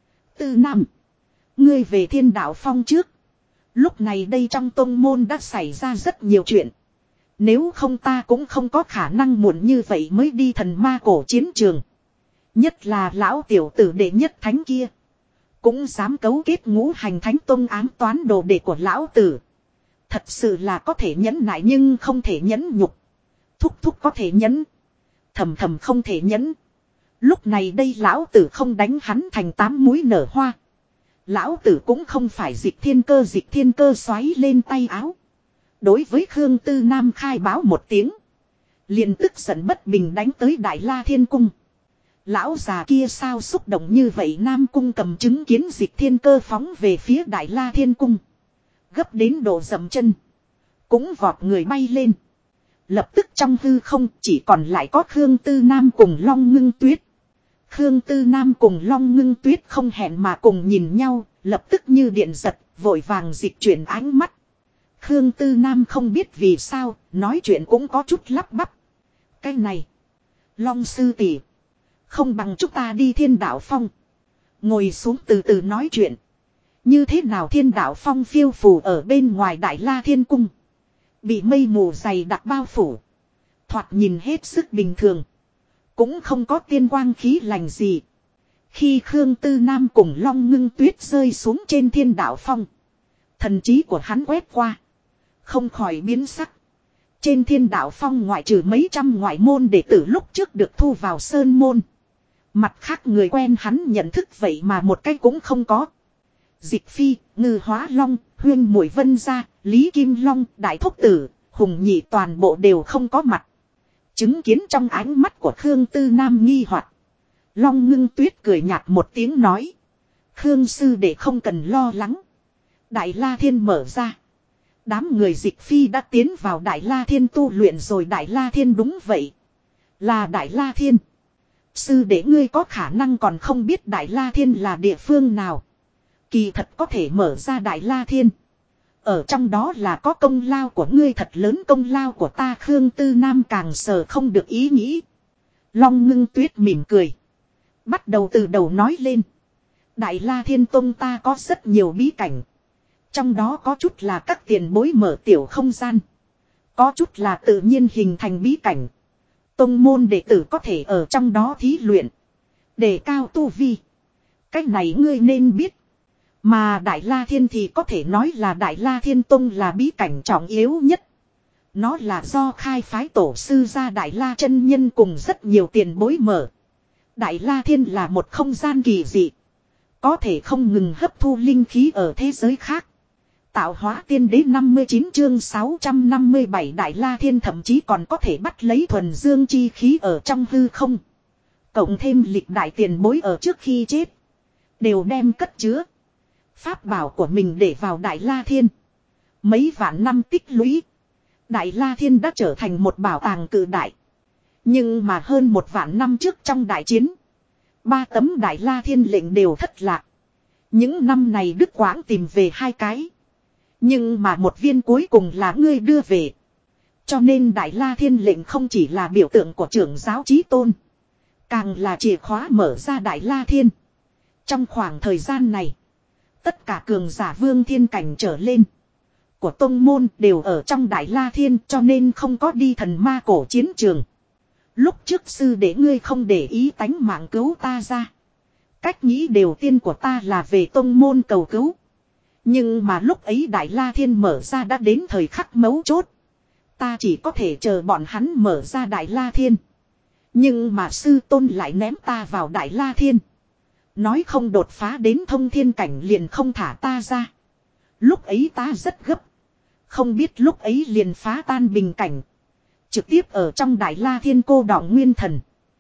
Tư Nam, ngươi về Thiên Đạo Phong trước. Lúc này đây trong tông môn đã xảy ra rất nhiều chuyện. Nếu không ta cũng không có khả năng muộn như vậy mới đi thần ma cổ chiến trường. Nhất là lão tiểu tử đệ nhất thánh kia. Cũng dám cấu kết ngũ hành thánh tông ám toán đồ đệ của lão tử. Thật sự là có thể nhẫn nại nhưng không thể nhẫn nhục. Thúc thúc có thể nhẫn. Thầm thầm không thể nhẫn. Lúc này đây lão tử không đánh hắn thành 8 múi nở hoa. Lão tử cũng không phải dịch thiên cơ xoáy lên tay áo. Đối với Khương Tư Nam khai báo một tiếng. Liền tức giận bất bình đánh tới Đại La Thiên Cung. Lão già kia sao xúc động như vậy Nam Cung cầm chứng kiến dịch thiên cơ phóng về phía Đại La Thiên Cung. Gấp đến độ dậm chân. Cũng vọt người bay lên. Lập tức trong hư không chỉ còn lại có Khương Tư Nam cùng Long Ngưng Tuyết. Khương Tư Nam cùng Long Ngưng Tuyết không hẹn mà cùng nhìn nhau, lập tức như điện giật, vội vàng dịch chuyển ánh mắt. Khương Tư Nam không biết vì sao, nói chuyện cũng có chút lắp bắp. Cái này, Long sư tỷ, không bằng chúng ta đi Thiên Đạo Phong. Ngồi xuống từ từ nói chuyện. Như thế nào Thiên Đạo Phong phiêu phù ở bên ngoài Đại La Thiên Cung. Bị mây mù dày đặc bao phủ. Thoạt nhìn hết sức bình thường. Cũng không có tiên quang khí lành gì. Khi Khương Tư Nam cùng Long Ngưng Tuyết rơi xuống trên Thiên Đạo Phong. Thần trí của hắn quét qua. Không khỏi biến sắc. Trên Thiên Đạo Phong ngoại trừ mấy trăm ngoại môn đệ tử lúc trước được thu vào sơn môn. Mặt khác người quen hắn nhận thức vậy mà một cái cũng không có. Dịch Phi, Ngư Hóa Long, Huyên Muội Vân Gia, Lý Kim Long, Đại Thúc Tử, Hùng Nhị toàn bộ đều không có mặt. Chứng kiến trong ánh mắt của Khương Tư Nam nghi hoặc, Long Ngưng Tuyết cười nhạt một tiếng nói. Khương sư đệ không cần lo lắng. Đại La Thiên mở ra. Đám người Dịch Phi đã tiến vào Đại La Thiên tu luyện rồi. Đại La Thiên đúng vậy. Là Đại La Thiên. Sư đệ ngươi có khả năng còn không biết Đại La Thiên là địa phương nào. Kỳ thật có thể mở ra Đại La Thiên. Ở trong đó là có công lao của ngươi thật lớn công lao của ta. Khương Tư Nam càng sờ không được ý nghĩ. Long Ngưng Tuyết mỉm cười. Bắt đầu từ đầu nói lên. Đại La Thiên Tông ta có rất nhiều bí cảnh. Trong đó có chút là các tiền bối mở tiểu không gian. Có chút là tự nhiên hình thành bí cảnh. Tông môn đệ tử có thể ở trong đó thí luyện. Đề cao tu vi. Cách này ngươi nên biết. Mà Đại La Thiên thì có thể nói là Đại La Thiên Tông là bí cảnh trọng yếu nhất. Nó là do khai phái tổ sư ra Đại La chân nhân cùng rất nhiều tiền bối mở. Đại La Thiên là một không gian kỳ dị. Có thể không ngừng hấp thu linh khí ở thế giới khác. Tạo hóa tiên đế 59 chương 657 Đại La Thiên thậm chí còn có thể bắt lấy thuần dương chi khí ở trong hư không. Cộng thêm lịch đại tiền bối ở trước khi chết. Đều đem cất chứa. Pháp bảo của mình để vào Đại La Thiên. Mấy vạn năm tích lũy. Đại La Thiên đã trở thành một bảo tàng cự đại. Nhưng mà hơn một vạn năm trước trong đại chiến. 3 tấm Đại La Thiên lệnh đều thất lạc. Những năm này Đức Quãng tìm về 2 cái. Nhưng mà một viên cuối cùng là ngươi đưa về. Cho nên Đại La Thiên lệnh không chỉ là biểu tượng của trưởng giáo chí tôn. Càng là chìa khóa mở ra Đại La Thiên. Trong khoảng thời gian này. Tất cả cường giả vương thiên cảnh trở lên. Của tông môn đều ở trong Đại La Thiên cho nên không có đi thần ma cổ chiến trường. Lúc trước sư để ngươi không để ý tánh mạng cứu ta ra. Cách nghĩ điều tiên của ta là về tông môn cầu cứu. Nhưng mà lúc ấy Đại La Thiên mở ra đã đến thời khắc mấu chốt. Ta chỉ có thể chờ bọn hắn mở ra Đại La Thiên. Nhưng mà sư tôn lại ném ta vào Đại La Thiên. Nói không đột phá đến thông thiên cảnh liền không thả ta ra. Lúc ấy ta rất gấp. Không biết lúc ấy liền phá tan bình cảnh. Trực tiếp ở trong Đại La Thiên cô đọng nguyên thần.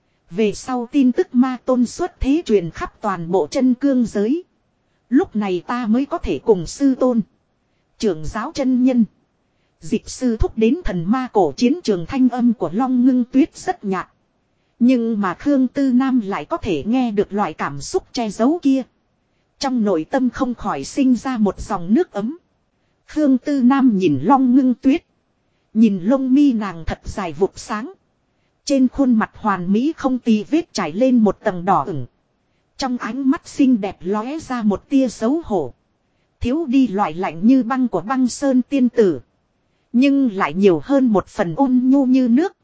Về sau tin tức ma tôn xuất thế truyền khắp toàn bộ chân cương giới. Lúc này ta mới có thể cùng sư tôn. Trưởng giáo chân nhân. Dịch sư thúc đến thần ma cổ chiến trường thanh âm của Long Ngưng Tuyết rất nhạt. Nhưng mà Khương Tư Nam lại có thể nghe được loại cảm xúc che giấu kia. Trong nội tâm không khỏi sinh ra một dòng nước ấm. Khương Tư Nam nhìn Long Ngưng Tuyết. Nhìn lông mi nàng thật dài vụt sáng. Trên khuôn mặt hoàn mỹ không tì vết trải lên một tầng đỏ ửng. Trong ánh mắt xinh đẹp lóe ra một tia xấu hổ. Thiếu đi loại lạnh như băng của băng sơn tiên tử. Nhưng lại nhiều hơn một phần ôn nhu như nước.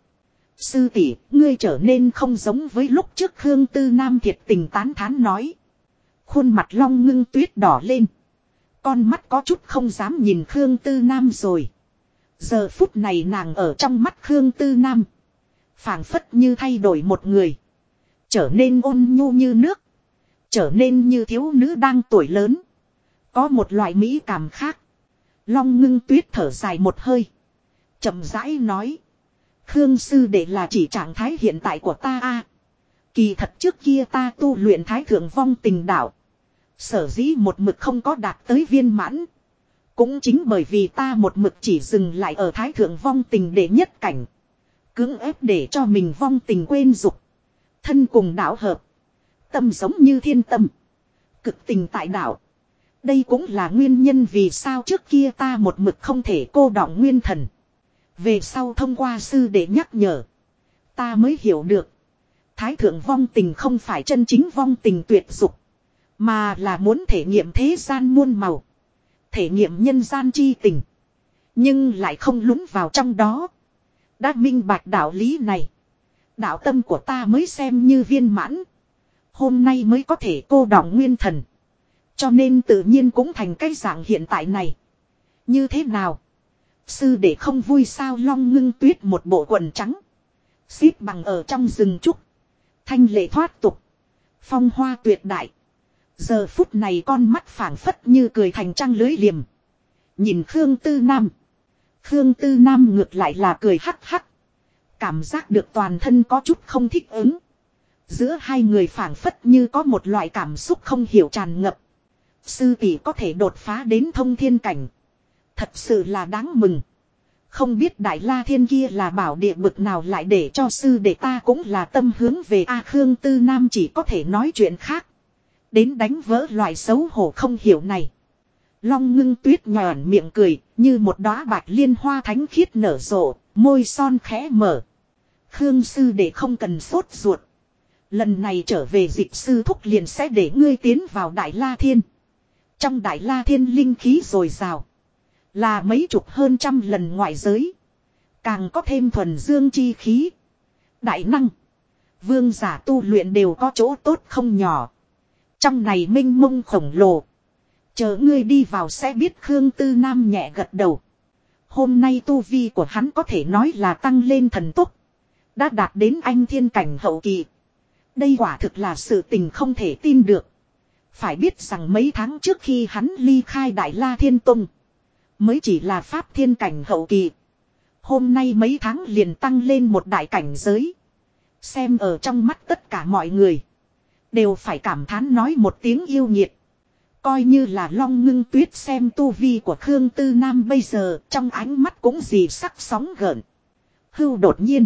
Sư tỷ, ngươi trở nên không giống với lúc trước Khương Tư Nam thiệt tình tán thán nói. Khuôn mặt Long Ngưng Tuyết đỏ lên. Con mắt có chút không dám nhìn Khương Tư Nam rồi. Giờ phút này nàng ở trong mắt Khương Tư Nam. Phảng phất như thay đổi một người. Trở nên ôn nhu như nước. Trở nên như thiếu nữ đang tuổi lớn. Có một loại mỹ cảm khác. Long Ngưng Tuyết thở dài một hơi. Chậm rãi nói. Khương sư đệ là chỉ trạng thái hiện tại của ta a. Kỳ thật trước kia ta tu luyện Thái Thượng Vong Tình Đạo. Sở dĩ một mực không có đạt tới viên mãn. Cũng chính bởi vì ta một mực chỉ dừng lại ở Thái Thượng Vong Tình đệ nhất cảnh. Cưỡng ép để cho mình vong tình quên dục. Thân cùng đạo hợp. Tâm giống như thiên tâm. Cực tình tại đạo. Đây cũng là nguyên nhân vì sao trước kia ta một mực không thể cô đọng nguyên thần. Về sau thông qua sư để nhắc nhở. Ta mới hiểu được. Thái thượng vong tình không phải chân chính vong tình tuyệt dục. Mà là muốn thể nghiệm thế gian muôn màu. Thể nghiệm nhân gian chi tình. Nhưng lại không lún vào trong đó. Đã minh bạch đạo lý này. Đạo tâm của ta mới xem như viên mãn. Hôm nay mới có thể cô đọng nguyên thần. Cho nên tự nhiên cũng thành cái dạng hiện tại này. Như thế nào? Sư để không vui sao? Long Ngưng Tuyết một bộ quần trắng. Xít bằng ở trong rừng trúc. Thanh lệ thoát tục. Phong hoa tuyệt đại. Giờ phút này con mắt phảng phất như cười thành trăng lưới liềm. Nhìn Khương Tư Nam. Khương Tư Nam ngược lại là cười hắc hắc. Cảm giác được toàn thân có chút không thích ứng. Giữa hai người phảng phất như có một loại cảm xúc không hiểu tràn ngập. Sư tỷ có thể đột phá đến thông thiên cảnh. Thật sự là đáng mừng. Không biết Đại La Thiên kia là bảo địa bực nào lại để cho sư đệ ta cũng là tâm hướng về A Khương Tư Nam chỉ có thể nói chuyện khác. Đến đánh vỡ loại xấu hổ không hiểu này. Long Ngưng Tuyết nhòn miệng cười như một đóa bạch liên hoa thánh khiết nở rộ, môi son khẽ mở. Khương sư đệ không cần sốt ruột. Lần này trở về dịch sư thúc liền sẽ để ngươi tiến vào Đại La Thiên. Trong Đại La Thiên linh khí dồi dào. Là mấy chục hơn trăm lần ngoại giới. Càng có thêm thuần dương chi khí. Đại năng. Vương giả tu luyện đều có chỗ tốt không nhỏ. Trong này minh mông khổng lồ. Chờ ngươi đi vào sẽ biết. Khương Tư Nam nhẹ gật đầu. Hôm nay tu vi của hắn có thể nói là tăng lên thần tốc. Đã đạt đến anh thiên cảnh hậu kỳ. Đây quả thực là sự tình không thể tin được. Phải biết rằng mấy tháng trước khi hắn ly khai Đại La Thiên Tông. Mới chỉ là pháp thiên cảnh hậu kỳ. Hôm nay mấy tháng liền tăng lên một đại cảnh giới. Xem ở trong mắt tất cả mọi người. Đều phải cảm thán nói một tiếng yêu nghiệt. Coi như là Long Ngưng Tuyết xem tu vi của Khương Tư Nam bây giờ, trong ánh mắt cũng gì sắc sóng gợn. Hưu đột nhiên.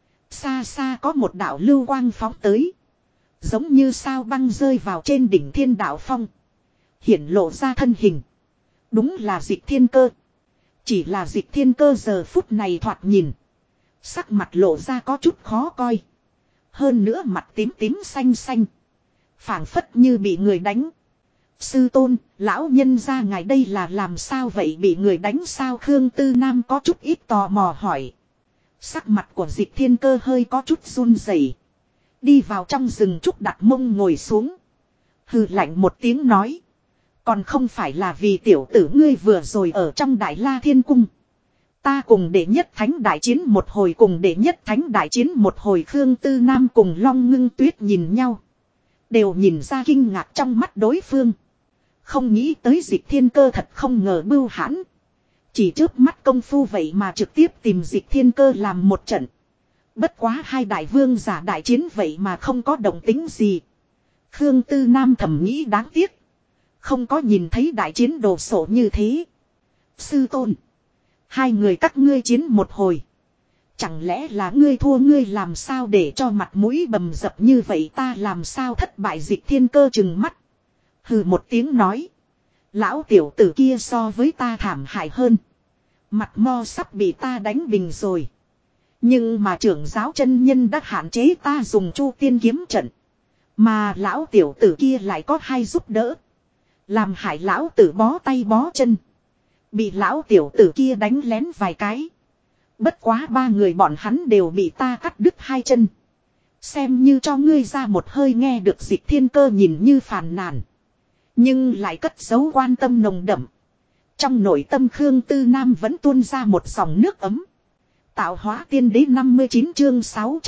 Xa xa có một đạo lưu quang phóng tới. Giống như sao băng rơi vào trên đỉnh Thiên Đạo Phong. Hiển lộ ra thân hình. Đúng là Dịch Thiên Cơ. Chỉ là Dịch Thiên Cơ giờ phút này thoạt nhìn. Sắc mặt lộ ra có chút khó coi. Hơn nữa mặt tím tím xanh xanh. Phảng phất như bị người đánh. Sư tôn, lão nhân ra ngài đây là làm sao vậy, bị người đánh sao? Khương Tư Nam có chút ít tò mò hỏi. Sắc mặt của Dịch Thiên Cơ hơi có chút run rẩy. Đi vào trong rừng trúc đặt mông ngồi xuống. Hừ lạnh một tiếng nói. Còn không phải là vì tiểu tử ngươi vừa rồi ở trong Đại La Thiên Cung. Ta cùng đệ nhất thánh đại chiến một hồi, cùng đệ nhất thánh đại chiến một hồi. Khương Tư Nam cùng Long Ngưng Tuyết nhìn nhau. Đều nhìn ra kinh ngạc trong mắt đối phương. Không nghĩ tới Dịch Thiên Cơ thật không ngờ bưu hãn. Chỉ trước mắt công phu vậy mà trực tiếp tìm Dịch Thiên Cơ làm một trận. Bất quá hai đại vương giả đại chiến vậy mà không có động tính gì. Khương Tư Nam thầm nghĩ đáng tiếc. Không có nhìn thấy đại chiến đồ sộ như thế. Sư tôn. Hai người các ngươi chiến một hồi. Chẳng lẽ là ngươi thua, ngươi làm sao để cho mặt mũi bầm dập như vậy, ta làm sao thất bại? Dịch Thiên Cơ trừng mắt. Hừ một tiếng nói. Lão tiểu tử kia so với ta thảm hại hơn. Mặt mo sắp bị ta đánh bình rồi. Nhưng mà trưởng giáo chân nhân đã hạn chế ta dùng Chu Tiên kiếm trận. Mà lão tiểu tử kia lại có hai giúp đỡ. Làm hại lão tử bó tay bó chân. Bị lão tiểu tử kia đánh lén vài cái. Bất quá ba người bọn hắn đều bị ta cắt đứt hai chân. Xem như cho ngươi ra một hơi. Nghe được Dịch Thiên Cơ nhìn như phàn nàn. Nhưng lại cất giấu quan tâm nồng đậm. Trong nội tâm Khương Tư Nam vẫn tuôn ra một dòng nước ấm. Tạo hóa tiên đế 59 chương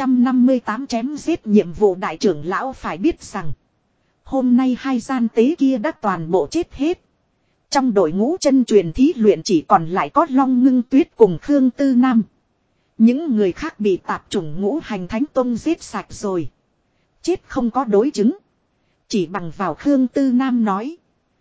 658 chém giết nhiệm vụ đại trưởng lão. Phải biết rằng. Hôm nay hai gian tế kia đã toàn bộ chết hết. Trong đội ngũ chân truyền thí luyện chỉ còn lại có Long Ngưng Tuyết cùng Khương Tư Nam. Những người khác bị tạp chủng Ngũ Hành Thánh Tông giết sạch rồi. Chết không có đối chứng. Chỉ bằng vào Khương Tư Nam nói.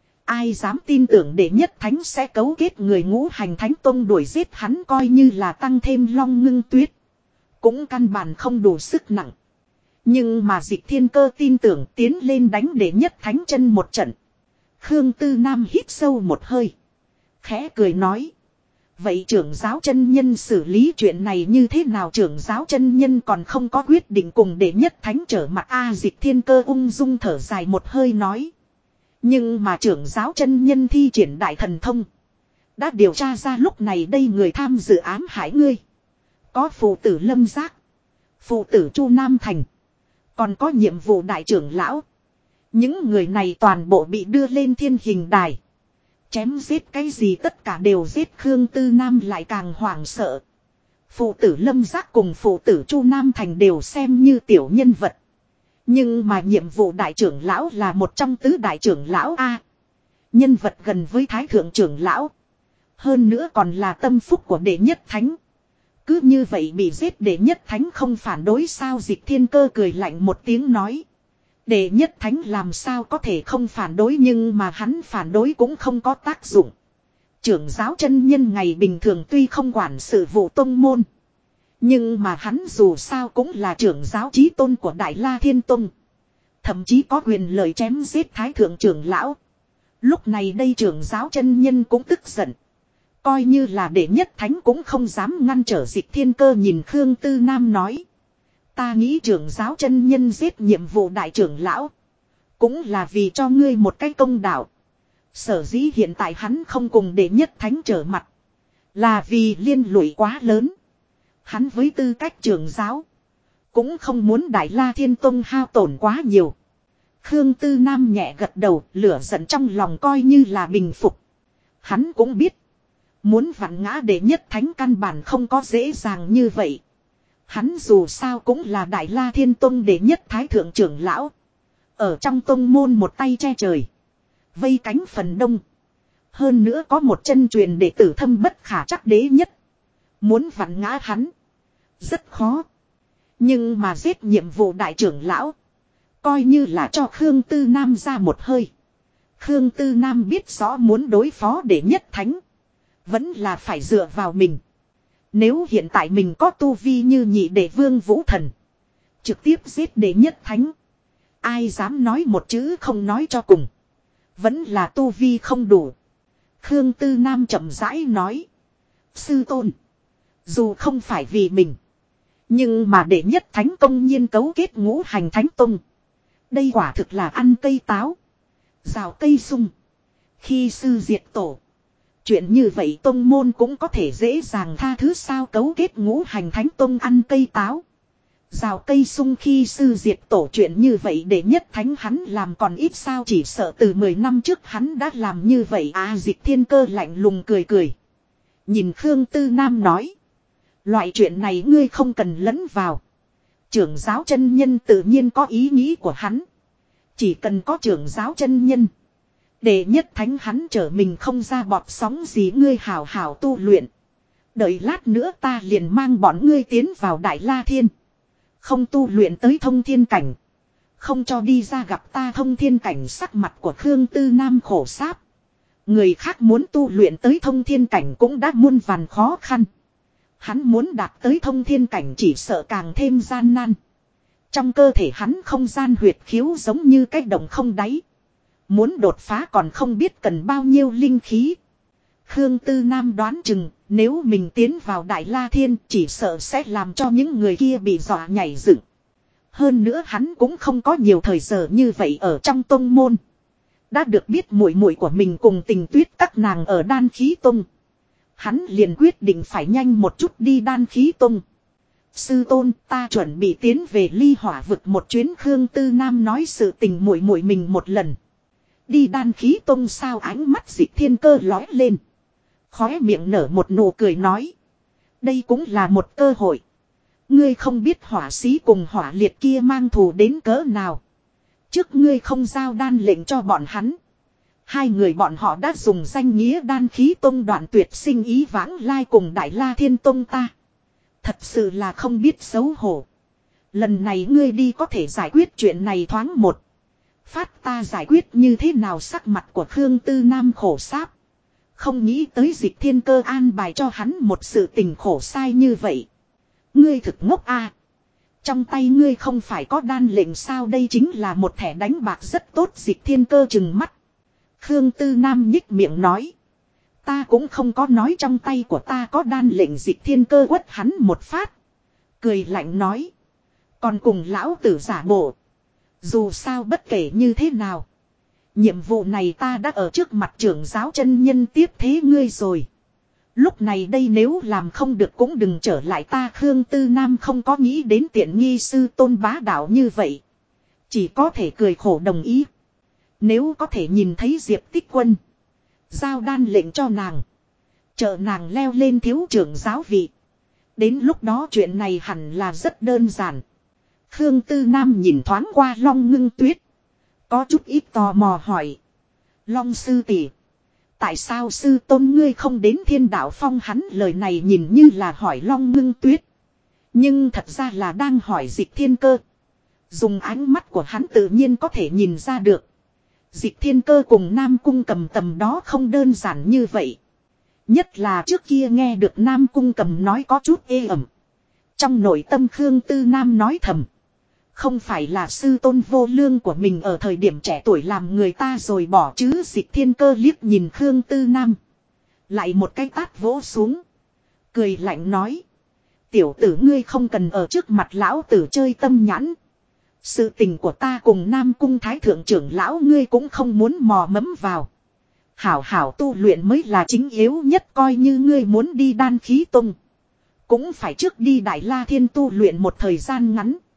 Ai dám tin tưởng đệ nhất thánh sẽ cấu kết người Ngũ Hành Thánh Tông đuổi giết hắn, coi như là tăng thêm Long Ngưng Tuyết. Cũng căn bản không đủ sức nặng. Nhưng mà Dịch Thiên Cơ tin tưởng tiến lên đánh đệ nhất thánh chân một trận. Khương Tư Nam hít sâu một hơi. Khẽ cười nói. Vậy trưởng giáo chân nhân xử lý chuyện này như thế nào? Trưởng giáo chân nhân còn không có quyết định cùng đệ nhất thánh trở mặt a. Dịch Thiên Cơ ung dung thở dài một hơi nói. Nhưng mà trưởng giáo chân nhân thi triển đại thần thông. Đã điều tra ra lúc này đây người tham dự ám hại ngươi. Có phụ tử Lâm Giác. Phụ tử Chu Nam Thành. Còn có nhiệm vụ đại trưởng lão. Những người này toàn bộ bị đưa lên thiên hình đài. Chém giết cái gì tất cả đều giết. Khương Tư Nam lại càng hoảng sợ. Phụ tử Lâm Giác cùng phụ tử Chu Nam Thành đều xem như tiểu nhân vật. Nhưng mà nhiệm vụ đại trưởng lão là một trong tứ đại trưởng lão A. Nhân vật gần với thái thượng trưởng lão. Hơn nữa còn là tâm phúc của đệ nhất thánh. Cứ như vậy bị giết đệ nhất thánh không phản đối sao? Dịch Thiên Cơ cười lạnh một tiếng nói. Đệ nhất thánh làm sao có thể không phản đối, nhưng mà hắn phản đối cũng không có tác dụng. Trưởng giáo chân nhân ngày bình thường tuy không quản sự vụ tông môn. Nhưng mà hắn dù sao cũng là trưởng giáo chí tôn của Đại La Thiên Tông. Thậm chí có quyền lợi chém giết thái thượng trưởng lão. Lúc này đây trưởng giáo chân nhân cũng tức giận. Coi như là đệ nhất thánh cũng không dám ngăn trở. Dịch Thiên Cơ nhìn Khương Tư Nam nói. Ta nghĩ trưởng giáo chân nhân giết nhiệm vụ đại trưởng lão. Cũng là vì cho ngươi một cái công đạo. Sở dĩ hiện tại hắn không cùng đệ nhất thánh trở mặt. Là vì liên lụy quá lớn. Hắn với tư cách trưởng giáo. Cũng không muốn Đại La Thiên Tông hao tổn quá nhiều. Khương Tư Nam nhẹ gật đầu, lửa giận trong lòng coi như là bình phục. Hắn cũng biết. Muốn vặn ngã đệ nhất thánh căn bản không có dễ dàng như vậy. Hắn dù sao cũng là Đại La Thiên Tông đệ nhất thái thượng trưởng lão. Ở trong tông môn một tay che trời. Vây cánh phần đông. Hơn nữa có một chân truyền đệ tử thâm bất khả trắc đế nhất. Muốn vặn ngã hắn. Rất khó. Nhưng mà giết nhiệm vụ đại trưởng lão. Coi như là cho Khương Tư Nam ra một hơi. Khương Tư Nam biết rõ muốn đối phó Đệ Nhất Thánh. Vẫn là phải dựa vào mình. Nếu hiện tại mình có tu vi như nhị đệ Vương Vũ Thần. Trực tiếp giết Đệ Nhất Thánh. Ai dám nói một chữ không nói cho cùng. Vẫn là tu vi không đủ. Khương Tư Nam chậm rãi nói. Sư tôn. Dù không phải vì mình. Nhưng mà Đệ Nhất Thánh công nhiên cấu kết ngũ hành thánh tông. Đây quả thực là ăn cây táo. Rào cây sung. Khi sư diệt tổ. Chuyện như vậy tông môn cũng có thể dễ dàng tha thứ sao cấu kết ngũ hành thánh tông ăn cây táo. Rào cây sung khi sư diệt tổ chuyện như vậy Đệ Nhất Thánh hắn làm còn ít sao chỉ sợ từ 10 năm trước hắn đã làm như vậy Dịch Thiên Cơ lạnh lùng cười cười. Nhìn Khương Tư Nam nói. Loại chuyện này ngươi không cần lẫn vào. Trưởng giáo chân nhân tự nhiên có ý nghĩ của hắn. Chỉ cần có trưởng giáo chân nhân. Đệ Nhất Thánh hắn trở mình không ra bọt sóng gì ngươi hảo hảo tu luyện. Đợi lát nữa ta liền mang bọn ngươi tiến vào Đại La Thiên. Không tu luyện tới thông thiên cảnh. Không cho đi ra gặp ta thông thiên cảnh sắc mặt của Khương Tư Nam khổ sáp. Người khác muốn tu luyện tới thông thiên cảnh cũng đã muôn vàn khó khăn. Hắn muốn đạt tới thông thiên cảnh chỉ sợ càng thêm gian nan. Trong cơ thể hắn không gian huyệt khiếu giống như cái động không đáy. Muốn đột phá còn không biết cần bao nhiêu linh khí. Khương Tư Nam đoán chừng nếu mình tiến vào Đại La Thiên chỉ sợ sẽ làm cho những người kia bị dọa nhảy dựng. Hơn nữa hắn cũng không có nhiều thời giờ như vậy ở trong tông môn. Đã được biết muội muội của mình cùng Tình Tuyết các nàng ở Đan Khí Tông. Hắn liền quyết định phải nhanh một chút đi Đan Khí Tông. Sư tôn ta chuẩn bị tiến về Ly Hỏa vực một chuyến Khương Tư Nam nói sự tình muội muội mình một lần. Đi Đan Khí Tông sao ánh mắt Dịch Thiên Cơ lóe lên. Khóe miệng nở một nụ cười nói. Đây cũng là một cơ hội. Ngươi không biết hỏa sĩ cùng hỏa liệt kia mang thù đến cỡ nào. Trước ngươi không giao đan lệnh cho bọn hắn. Hai người bọn họ đã dùng danh nghĩa Đan Khí Tông đoạn tuyệt sinh ý vãng lai cùng Đại La Thiên Tông ta. Thật sự là không biết xấu hổ. Lần này ngươi đi có thể giải quyết chuyện này thoáng một. Phát ta giải quyết như thế nào sắc mặt của Khương Tư Nam khổ sáp. Không nghĩ tới Dịch Thiên Cơ an bài cho hắn một sự tình khổ sai như vậy. Ngươi thực ngốc a. Trong tay ngươi không phải có đan lệnh sao đây chính là một thẻ đánh bạc rất tốt Dịch Thiên Cơ trừng mắt. Khương Tư Nam nhích miệng nói. Ta cũng không có nói trong tay của ta có đan lệnh Dịch Thiên Cơ quất hắn một phát. Cười lạnh nói. Còn cùng lão tử giả bộ. Dù sao bất kể như thế nào. Nhiệm vụ này ta đã ở trước mặt trưởng giáo chân nhân tiếp thế ngươi rồi. Lúc này đây nếu làm không được cũng đừng trở lại ta Khương Tư Nam không có nghĩ đến tiện nghi sư tôn bá đạo như vậy. Chỉ có thể cười khổ đồng ý. Nếu có thể nhìn thấy Diệp Tích Quân. Giao đan lệnh cho nàng. Chờ nàng leo lên thiếu trưởng giáo vị. Đến lúc đó chuyện này hẳn là rất đơn giản. Khương Tư Nam nhìn thoáng qua Long Ngưng Tuyết. Có chút ít tò mò hỏi. Long sư tỷ, tại sao sư tôn ngươi không đến Thiên Đạo Phong hắn lời này nhìn như là hỏi Long Ngưng Tuyết. Nhưng thật ra là đang hỏi Dịch Thiên Cơ. Dùng ánh mắt của hắn tự nhiên có thể nhìn ra được. Dịch Thiên Cơ cùng Nam Cung Cầm tầm đó không đơn giản như vậy. Nhất là trước kia nghe được Nam Cung Cầm nói có chút ê ẩm. Trong nội tâm Khương Tư Nam nói thầm. Không phải là sư tôn vô lương của mình ở thời điểm trẻ tuổi làm người ta rồi bỏ chứ Dịch Thiên Cơ liếc nhìn Khương Tư Nam. Lại một cái tát vỗ xuống. Cười lạnh nói. Tiểu tử ngươi không cần ở trước mặt lão tử chơi tâm nhãn. Sự tình của ta cùng Nam Cung Thái Thượng trưởng lão ngươi cũng không muốn mò mẫm vào. Hảo hảo tu luyện mới là chính yếu nhất coi như ngươi muốn đi Đan Khí Tông. Cũng phải trước đi Đại La Thiên tu luyện một thời gian ngắn.